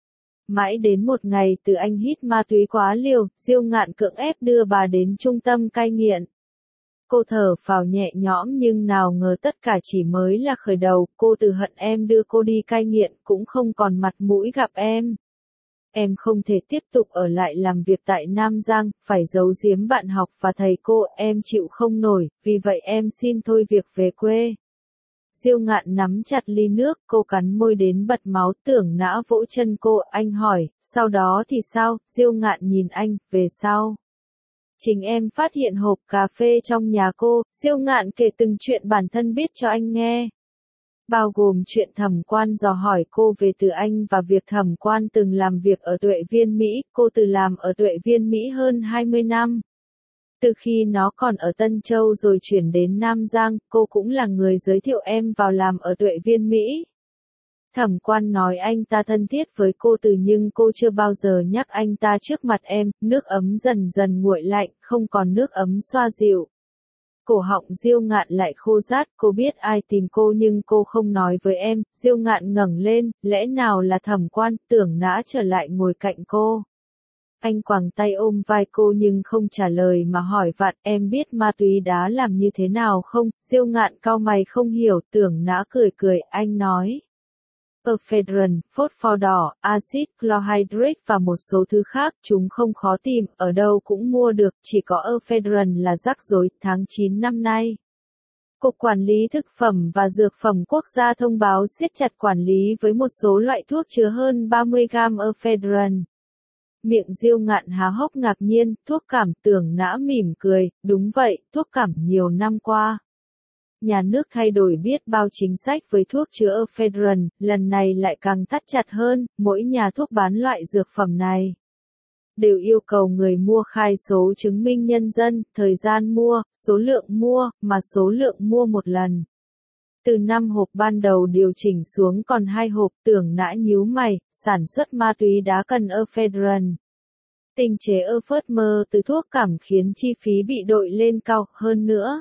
Mãi đến một ngày Từ Anh hít ma túy quá liều, Diêu Ngạn cưỡng ép đưa bà đến trung tâm cai nghiện. Cô thở phào nhẹ nhõm nhưng nào ngờ tất cả chỉ mới là khởi đầu, cô từ hận em đưa cô đi cai nghiện cũng không còn mặt mũi gặp em. Em không thể tiếp tục ở lại làm việc tại Nam Giang, phải giấu giếm bạn học và thầy cô, em chịu không nổi, vì vậy em xin thôi việc về quê. Diêu Ngạn nắm chặt ly nước, cô cắn môi đến bật máu, Tưởng Nã vỗ chân cô, anh hỏi, sau đó thì sao, Diêu Ngạn nhìn anh, về sau. Chính em phát hiện hộp cà phê trong nhà cô, Diêu Ngạn kể từng chuyện bản thân biết cho anh nghe. Bao gồm chuyện Thẩm Quan dò hỏi cô về Từ Anh và việc Thẩm Quan từng làm việc ở Tuệ Viên Mỹ, cô từ làm ở Tuệ Viên Mỹ hơn 20 năm. Từ khi nó còn ở Tân Châu rồi chuyển đến Nam Giang, cô cũng là người giới thiệu em vào làm ở Tuệ Viên Mỹ. Thẩm Quan nói anh ta thân thiết với cô từ nhưng cô chưa bao giờ nhắc anh ta trước mặt em, nước ấm dần dần nguội lạnh, không còn nước ấm xoa dịu. Cổ họng Diêu Ngạn lại khô rát, cô biết ai tìm cô nhưng cô không nói với em, Diêu Ngạn ngẩng lên, lẽ nào là Thẩm Quan, Tưởng Nã trở lại ngồi cạnh cô. Anh quàng tay ôm vai cô nhưng không trả lời mà hỏi vặn, em biết ma túy đá làm như thế nào không, Diêu Ngạn cau mày không hiểu, Tưởng Nã cười cười, anh nói. Ephedrine, phốt pho đỏ, axit chlorhydric và một số thứ khác, chúng không khó tìm, ở đâu cũng mua được, chỉ có ephedrine là rắc rối, tháng 9 năm nay. Cục Quản lý Thực phẩm và Dược phẩm Quốc gia thông báo siết chặt quản lý với một số loại thuốc chứa hơn 30 gam ephedrine. Miệng Diêu Ngạn há hốc ngạc nhiên, thuốc cảm, Tưởng Nã mỉm cười, đúng vậy, thuốc cảm nhiều năm qua. Nhà nước thay đổi biết bao chính sách với thuốc chứa ephedrine, lần này lại càng thắt chặt hơn, mỗi nhà thuốc bán loại dược phẩm này đều yêu cầu người mua khai số chứng minh nhân dân, thời gian mua, số lượng mua, mà số lượng mua một lần. Từ 5 hộp ban đầu điều chỉnh xuống còn 2 hộp, Tưởng Nã nhíu mày, sản xuất ma túy đá cần ephedrine. Tinh chế ephedmer từ thuốc cảm khiến chi phí bị đội lên cao hơn nữa.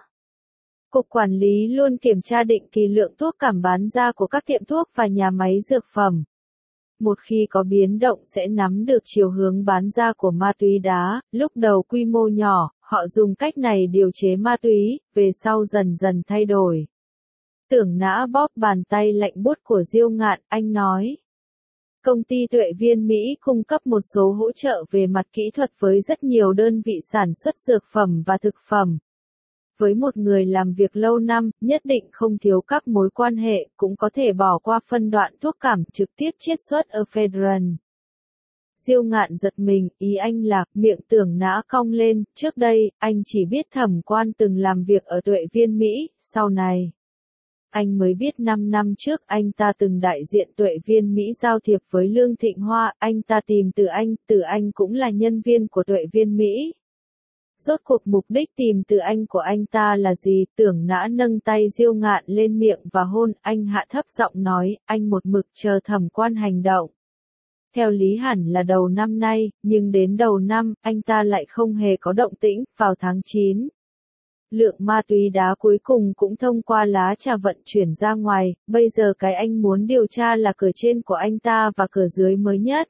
Cục Quản lý luôn kiểm tra định kỳ lượng thuốc cảm bán ra của các tiệm thuốc và nhà máy dược phẩm. Một khi có biến động sẽ nắm được chiều hướng bán ra của ma túy đá, lúc đầu quy mô nhỏ, họ dùng cách này điều chế ma túy, về sau dần dần thay đổi. Tưởng Nã bóp bàn tay lạnh buốt của Diêu Ngạn, anh nói. Công ty Tuệ Viên Mỹ cung cấp một số hỗ trợ về mặt kỹ thuật với rất nhiều đơn vị sản xuất dược phẩm và thực phẩm. Với một người làm việc lâu năm, nhất định không thiếu các mối quan hệ, cũng có thể bỏ qua phân đoạn thuốc cảm trực tiếp chiết xuất ephedrine. Diêu Ngạn giật mình, ý anh là, miệng Tưởng Nã cong lên, trước đây, anh chỉ biết Thẩm Quan từng làm việc ở Tuệ Viên Mỹ, sau này. Anh mới biết 5 năm trước anh ta từng đại diện Tuệ Viên Mỹ giao thiệp với Lương Thịnh Hoa, anh ta tìm Từ Anh cũng là nhân viên của Tuệ Viên Mỹ. Rốt cuộc mục đích tìm Từ Anh của anh ta là gì? Tưởng Nã nâng tay Diêu Ngạn lên miệng và hôn, anh hạ thấp giọng nói, anh một mực chờ Thẩm Quan hành động. Theo lý hẳn là đầu năm nay, nhưng đến đầu năm, anh ta lại không hề có động tĩnh, vào tháng 9. Lượng ma túy đá cuối cùng cũng thông qua lá trà vận chuyển ra ngoài, bây giờ cái anh muốn điều tra là cửa trên của anh ta và cửa dưới mới nhất.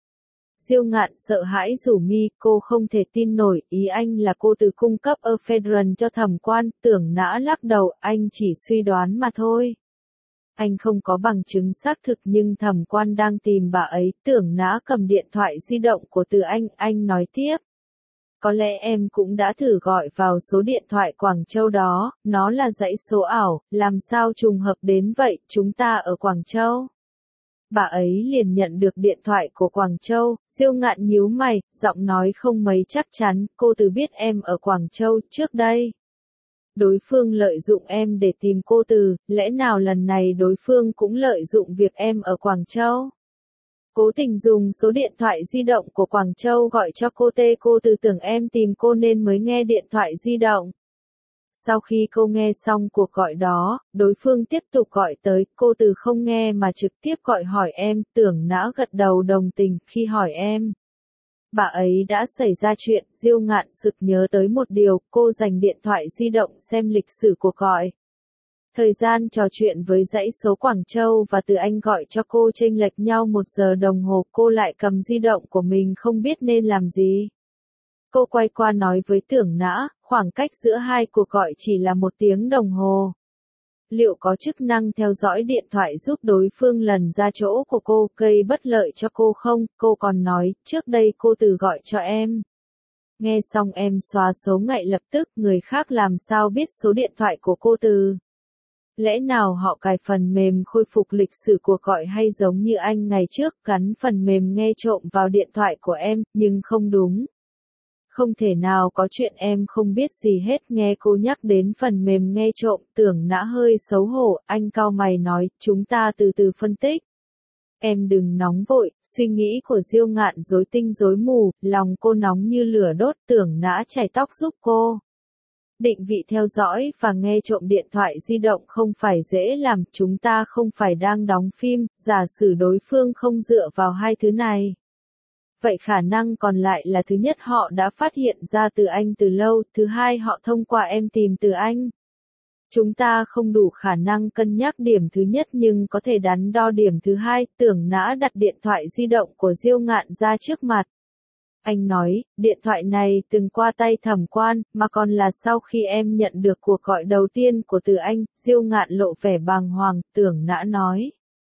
Diêu Ngạn sợ hãi rủ mi, cô không thể tin nổi, ý anh là cô từ cung cấp ephedrine cho Thẩm Quan, Tưởng Nã lắc đầu, anh chỉ suy đoán mà thôi. Anh không có bằng chứng xác thực nhưng Thẩm Quan đang tìm bà ấy, Tưởng Nã cầm điện thoại di động của Từ Anh nói tiếp. Có lẽ em cũng đã thử gọi vào số điện thoại Quảng Châu đó, nó là dãy số ảo, làm sao trùng hợp đến vậy, chúng ta ở Quảng Châu. Bà ấy liền nhận được điện thoại của Quảng Châu, Diêu Ngạn nhíu mày, giọng nói không mấy chắc chắn, cô từ biết em ở Quảng Châu trước đây. Đối phương lợi dụng em để tìm cô từ, lẽ nào lần này đối phương cũng lợi dụng việc em ở Quảng Châu? Cố tình dùng số điện thoại di động của Quảng Châu gọi cho cô cô từ tưởng em tìm cô nên mới nghe điện thoại di động. Sau khi cô nghe xong cuộc gọi đó, đối phương tiếp tục gọi tới, cô từ không nghe mà trực tiếp gọi hỏi em, Tưởng Nã gật đầu đồng tình khi hỏi em. Bà ấy đã xảy ra chuyện, Diêu Ngạn sực nhớ tới một điều, cô dành điện thoại di động xem lịch sử cuộc gọi. Thời gian trò chuyện với dãy số Quảng Châu và từ anh gọi cho cô chênh lệch nhau 1 giờ đồng hồ, cô lại cầm di động của mình không biết nên làm gì. Cô quay qua nói với Tưởng Nã, khoảng cách giữa hai cuộc gọi chỉ là 1 tiếng đồng hồ. Liệu có chức năng theo dõi điện thoại giúp đối phương lần ra chỗ của cô gây bất lợi cho cô không? Cô còn nói, trước đây cô từ gọi cho em. Nghe xong em xóa số ngay lập tức, người khác làm sao biết số điện thoại của cô từ? Lẽ nào họ cài phần mềm khôi phục lịch sử cuộc gọi hay giống như anh ngày trước gắn phần mềm nghe trộm vào điện thoại của em, nhưng không đúng. Không thể nào có chuyện em không biết gì hết. Nghe cô nhắc đến phần mềm nghe trộm, Tưởng Nã hơi xấu hổ, anh cau mày nói, chúng ta từ từ phân tích. Em đừng nóng vội, suy nghĩ của Diêu Ngạn rối tinh rối mù, lòng cô nóng như lửa đốt. Tưởng Nã chải tóc giúp cô. Định vị theo dõi và nghe trộm điện thoại di động không phải dễ làm, chúng ta không phải đang đóng phim, giả sử đối phương không dựa vào hai thứ này. Vậy khả năng còn lại là thứ nhất họ đã phát hiện ra từ anh từ lâu, thứ hai họ thông qua em tìm từ anh. Chúng ta không đủ khả năng cân nhắc điểm thứ nhất nhưng có thể đắn đo điểm thứ hai. Tưởng Nã đặt điện thoại di động của Diêu Ngạn ra trước mặt. Anh nói, điện thoại này từng qua tay Thẩm Quan, mà còn là sau khi em nhận được cuộc gọi đầu tiên của từ anh. Diêu Ngạn lộ vẻ bàng hoàng, Tưởng Nã nói.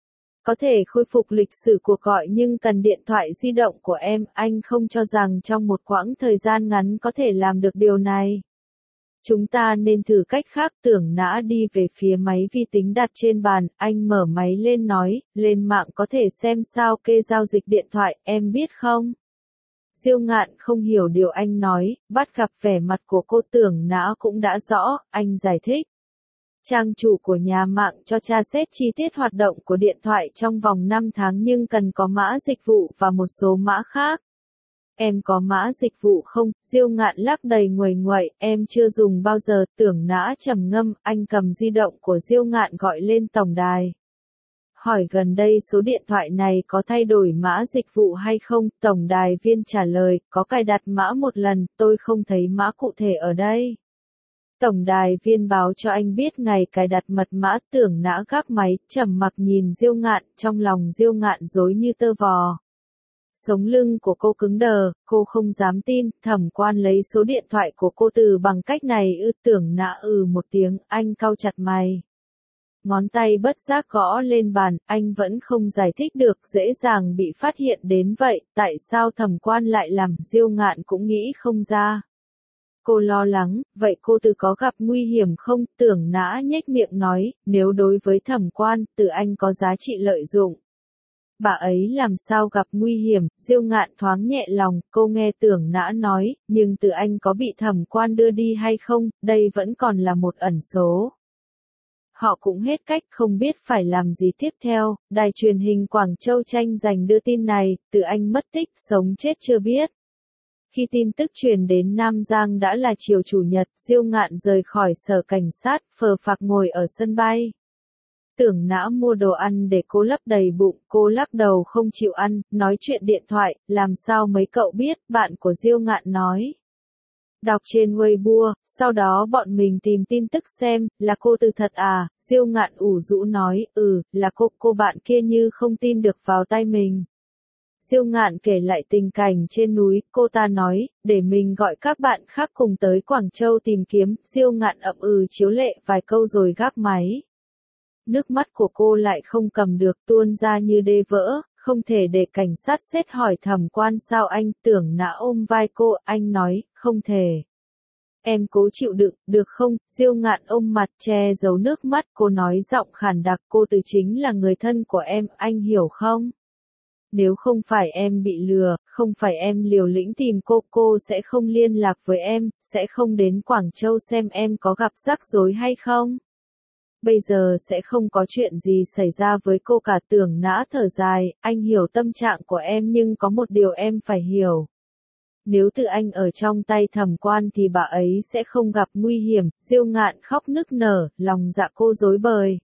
Có thể khôi phục lịch sử cuộc gọi nhưng cần điện thoại di động của em, anh không cho rằng trong một quãng thời gian ngắn có thể làm được điều này. Chúng ta nên thử cách khác. Tưởng Nã đi về phía máy vi tính đặt trên bàn, anh mở máy lên nói, lên mạng có thể xem sao kê giao dịch điện thoại, em biết không? Diêu Ngạn không hiểu điều anh nói, bắt gặp vẻ mặt của cô. Tưởng Nã cũng đã rõ, anh giải thích. Trang chủ của nhà mạng cho tra xét chi tiết hoạt động của điện thoại trong vòng 5 tháng nhưng cần có mã dịch vụ và một số mã khác. Em có mã dịch vụ không? Diêu Ngạn lắc đầy nguầy nguậy, em chưa dùng bao giờ. Tưởng Nã trầm ngâm, anh cầm di động của Diêu Ngạn gọi lên tổng đài. Hỏi gần đây số điện thoại này có thay đổi mã dịch vụ hay không? Tổng đài viên trả lời, có cài đặt mã một lần, tôi không thấy mã cụ thể ở đây. Tổng đài viên báo cho anh biết ngày cài đặt mật mã. Tưởng Nã gác máy, trầm mặc nhìn Diêu Ngạn, trong lòng Diêu Ngạn rối như tơ vò. Sống lưng của cô cứng đờ, cô không dám tin, Thẩm Quan lấy số điện thoại của cô từ bằng cách này ư? Tưởng Nã một tiếng, anh cau chặt mày. Ngón tay bất giác gõ lên bàn, anh vẫn không giải thích được, dễ dàng bị phát hiện đến vậy, tại sao Thẩm Quan lại làm? Diêu Ngạn cũng nghĩ không ra. Cô lo lắng, vậy cô từ có gặp nguy hiểm không? Tưởng Nã nhếch miệng nói, nếu đối với Thẩm Quan, từ anh có giá trị lợi dụng. Bà ấy làm sao gặp nguy hiểm? Diêu Ngạn thoáng nhẹ lòng, cô nghe Tưởng Nã nói, nhưng từ anh có bị Thẩm Quan đưa đi hay không, đây vẫn còn là một ẩn số. Họ cũng hết cách không biết phải làm gì tiếp theo. Đài truyền hình Quảng Châu tranh giành đưa tin này, từ anh mất tích, sống chết chưa biết. Khi tin tức truyền đến Nam Giang đã là chiều Chủ nhật, Diêu Ngạn rời khỏi sở cảnh sát, phờ phạc ngồi ở sân bay. Tưởng Nã mua đồ ăn để cô lấp đầy bụng, cô lắc đầu không chịu ăn, nói chuyện điện thoại, làm sao mấy cậu biết, bạn của Diêu Ngạn nói. Đọc trên Weibo, sau đó bọn mình tìm tin tức xem, là cô từ thật à? Diêu Ngạn ủ rũ nói, là cô bạn kia như không tin được vào tay mình. Diêu Ngạn kể lại tình cảnh trên núi, cô ta nói, để mình gọi các bạn khác cùng tới Quảng Châu tìm kiếm. Diêu Ngạn ậm chiếu lệ vài câu rồi gác máy. Nước mắt của cô lại không cầm được, tuôn ra như đê vỡ, không thể để cảnh sát xét hỏi Thẩm Quan sao anh? Tưởng Nã ôm vai cô, anh nói, không thể. Em cố chịu đựng, được không? Diêu Ngạn ôm mặt che giấu nước mắt, cô nói giọng khàn đặc, cô từ chính là người thân của em, anh hiểu không? Nếu không phải em bị lừa, không phải em liều lĩnh tìm cô sẽ không liên lạc với em, sẽ không đến Quảng Châu xem em có gặp rắc rối hay không. Bây giờ sẽ không có chuyện gì xảy ra với cô cả. Tưởng Nã thở dài, anh hiểu tâm trạng của em nhưng có một điều em phải hiểu. Nếu Từ Anh ở trong tay Thẩm Quan thì bà ấy sẽ không gặp nguy hiểm. Diêu Ngạn khóc nức nở, lòng dạ cô rối bời.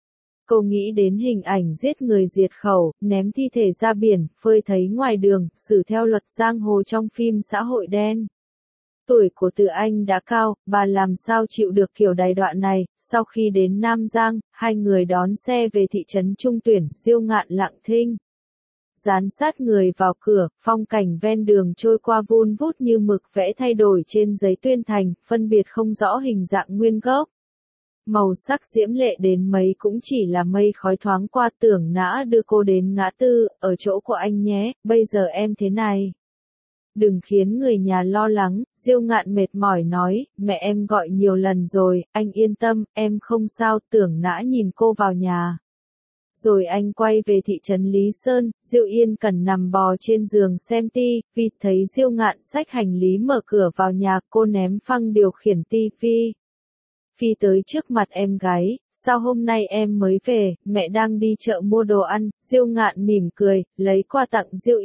Cô nghĩ đến hình ảnh giết người diệt khẩu, ném thi thể ra biển, phơi thây ngoài đường, xử theo luật giang hồ trong phim xã hội đen. Tuổi của Từ Anh đã cao, bà làm sao chịu được kiểu đày đọa này. Sau khi đến Nam Giang, hai người đón xe về thị trấn Trung Tuyển. Diêu Ngạn lặng thinh, dán sát người vào cửa, phong cảnh ven đường trôi qua vun vút như mực vẽ thay đổi trên giấy tuyên thành, phân biệt không rõ hình dạng nguyên gốc. Màu sắc diễm lệ đến mấy cũng chỉ là mây khói thoáng qua. Tưởng Nã đưa cô đến ngã tư, ở chỗ của anh nhé, bây giờ em thế này. Đừng khiến người nhà lo lắng, Diêu Ngạn mệt mỏi nói, mẹ em gọi nhiều lần rồi, anh yên tâm, em không sao. Tưởng Nã nhìn cô vào nhà. Rồi anh quay về thị trấn Lý Sơn. Diêu Yên Cẩn nằm bò trên giường xem ti-vi, thấy Diêu Ngạn xách hành lý mở cửa vào nhà, cô ném phăng điều khiển ti-vi. Phi tới trước mặt em gái, sao hôm nay em mới về, mẹ đang đi chợ mua đồ ăn. Diêu Ngạn mỉm cười, lấy quà tặng Diêu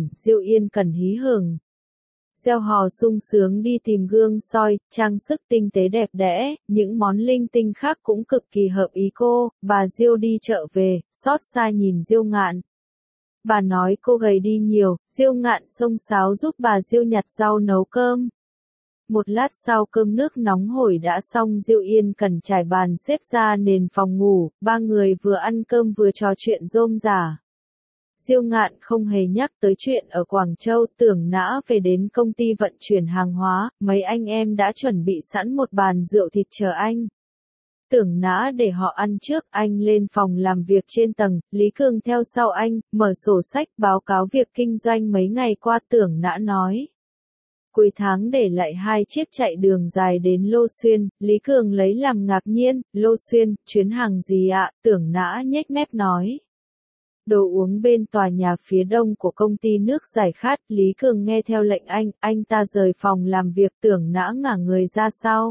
Yên Cẩn hí hửng. Reo hò sung sướng đi tìm gương soi, trang sức tinh tế đẹp đẽ, những món linh tinh khác cũng cực kỳ hợp ý cô. Bà Diêu đi chợ về, xót xa nhìn Diêu Ngạn. Bà nói cô gầy đi nhiều. Diêu Ngạn xông xáo giúp bà Diêu nhặt rau nấu cơm. Một lát sau cơm nước nóng hổi đã xong. Diêu Yên Cẩn trải bàn xếp ra nền phòng ngủ, ba người vừa ăn cơm vừa trò chuyện rôm rả. Diêu Ngạn không hề nhắc tới chuyện ở Quảng Châu. Tưởng Nã về đến công ty vận chuyển hàng hóa, mấy anh em đã chuẩn bị sẵn một bàn rượu thịt chờ anh. Tưởng Nã để họ ăn trước, anh lên phòng làm việc trên tầng, Lý Cường theo sau anh, mở sổ sách báo cáo việc kinh doanh mấy ngày qua. Tưởng Nã nói. Cuối tháng để lại 2 chiếc chạy đường dài đến Lô Xuyên. Lý Cường lấy làm ngạc nhiên, Lô Xuyên, chuyến hàng gì ạ? Tưởng Nã nhếch mép nói. Đồ uống bên tòa nhà phía đông của công ty nước giải khát. Lý Cường nghe theo lệnh anh ta rời phòng làm việc. Tưởng Nã ngả người ra sau.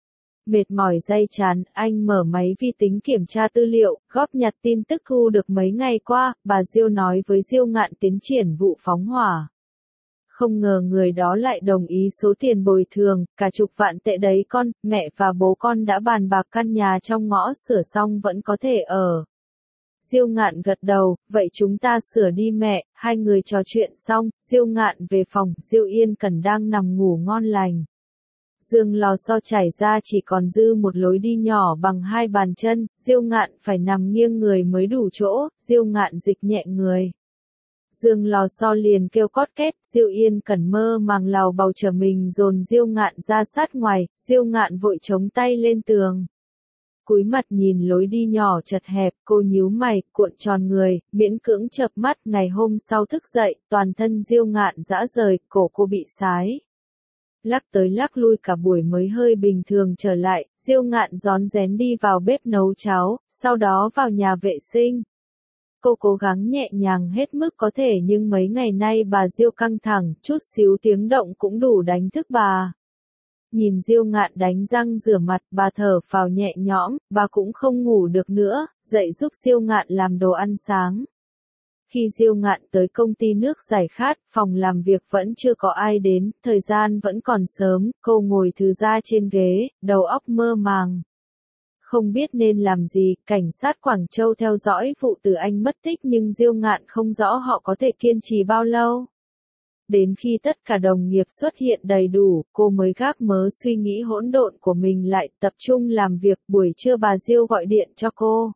Mệt mỏi day chán, anh mở máy vi tính kiểm tra tư liệu, góp nhặt tin tức thu được mấy ngày qua. Bà Diêu nói với Diêu Ngạn tiến triển vụ phóng hỏa. Không ngờ người đó lại đồng ý số tiền bồi thường, cả chục vạn tệ đấy con. Mẹ và bố con đã bàn bạc căn nhà trong ngõ sửa xong vẫn có thể ở. Diêu Ngạn gật đầu, vậy chúng ta sửa đi mẹ. Hai người trò chuyện xong, Diêu Ngạn về phòng. Diêu Yên Cẩn đang nằm ngủ ngon lành. Giường lò xo trải ra chỉ còn dư một lối đi nhỏ bằng 2 bàn chân. Diêu Ngạn phải nằm nghiêng người mới đủ chỗ. Diêu Ngạn dịch nhẹ người. Giường lò xo liền kêu cót két. Diêu Yên Cẩn mơ màng lào bầu trở mình dồn Diêu Ngạn ra sát ngoài. Diêu Ngạn vội chống tay lên tường. Cúi mặt nhìn lối đi nhỏ chật hẹp, cô nhíu mày, cuộn tròn người, miễn cưỡng chợp mắt. Ngày hôm sau thức dậy, toàn thân Diêu Ngạn rã rời, cổ cô bị sái. Lắc tới lắc lui cả buổi mới hơi bình thường trở lại. Diêu Ngạn rón rén đi vào bếp nấu cháo, sau đó vào nhà vệ sinh. Cô cố gắng nhẹ nhàng hết mức có thể nhưng mấy ngày nay bà Diêu căng thẳng, chút xíu tiếng động cũng đủ đánh thức bà. Nhìn Diêu Ngạn đánh răng rửa mặt, bà thở phào nhẹ nhõm. Bà cũng không ngủ được nữa, dậy giúp Diêu Ngạn làm đồ ăn sáng. Khi Diêu Ngạn tới công ty nước giải khát, phòng làm việc vẫn chưa có ai đến, thời gian vẫn còn sớm. Cô ngồi thư ra trên ghế, đầu óc mơ màng. Không biết nên làm gì. Cảnh sát Quảng Châu theo dõi vụ Từ Anh mất tích nhưng Diêu Ngạn không rõ họ có thể kiên trì bao lâu. Đến khi tất cả đồng nghiệp xuất hiện đầy đủ, cô mới gác mớ suy nghĩ hỗn độn của mình lại, tập trung làm việc. Buổi trưa bà Diêu gọi điện cho cô.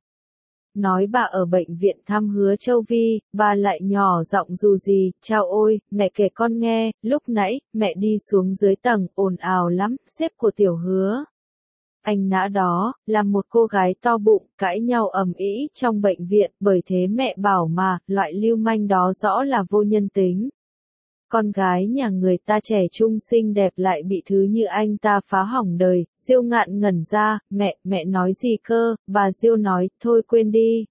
Nói bà ở bệnh viện thăm Hứa Châu Vi. Bà lại nhỏ giọng dù gì, chào ôi, mẹ kể con nghe, lúc nãy, mẹ đi xuống dưới tầng, ồn ào lắm. Sếp của Tiểu Hứa, anh Nã đó, là một cô gái to bụng, cãi nhau ầm ĩ trong bệnh viện. Bởi thế mẹ bảo mà, loại lưu manh đó rõ là vô nhân tính. Con gái nhà người ta trẻ trung xinh đẹp lại bị thứ như anh ta phá hỏng đời. Diêu Ngạn ngẩn ra, mẹ nói gì cơ? Bà Diêu nói, thôi quên đi.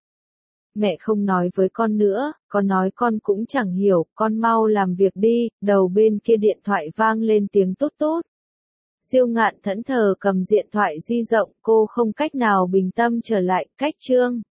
Mẹ không nói với con nữa, con nói con cũng chẳng hiểu, con mau làm việc đi. Đầu bên kia điện thoại vang lên tiếng tút tút. Diêu Ngạn thẫn thờ cầm điện thoại di động, cô không cách nào bình tâm trở lại, cách chương.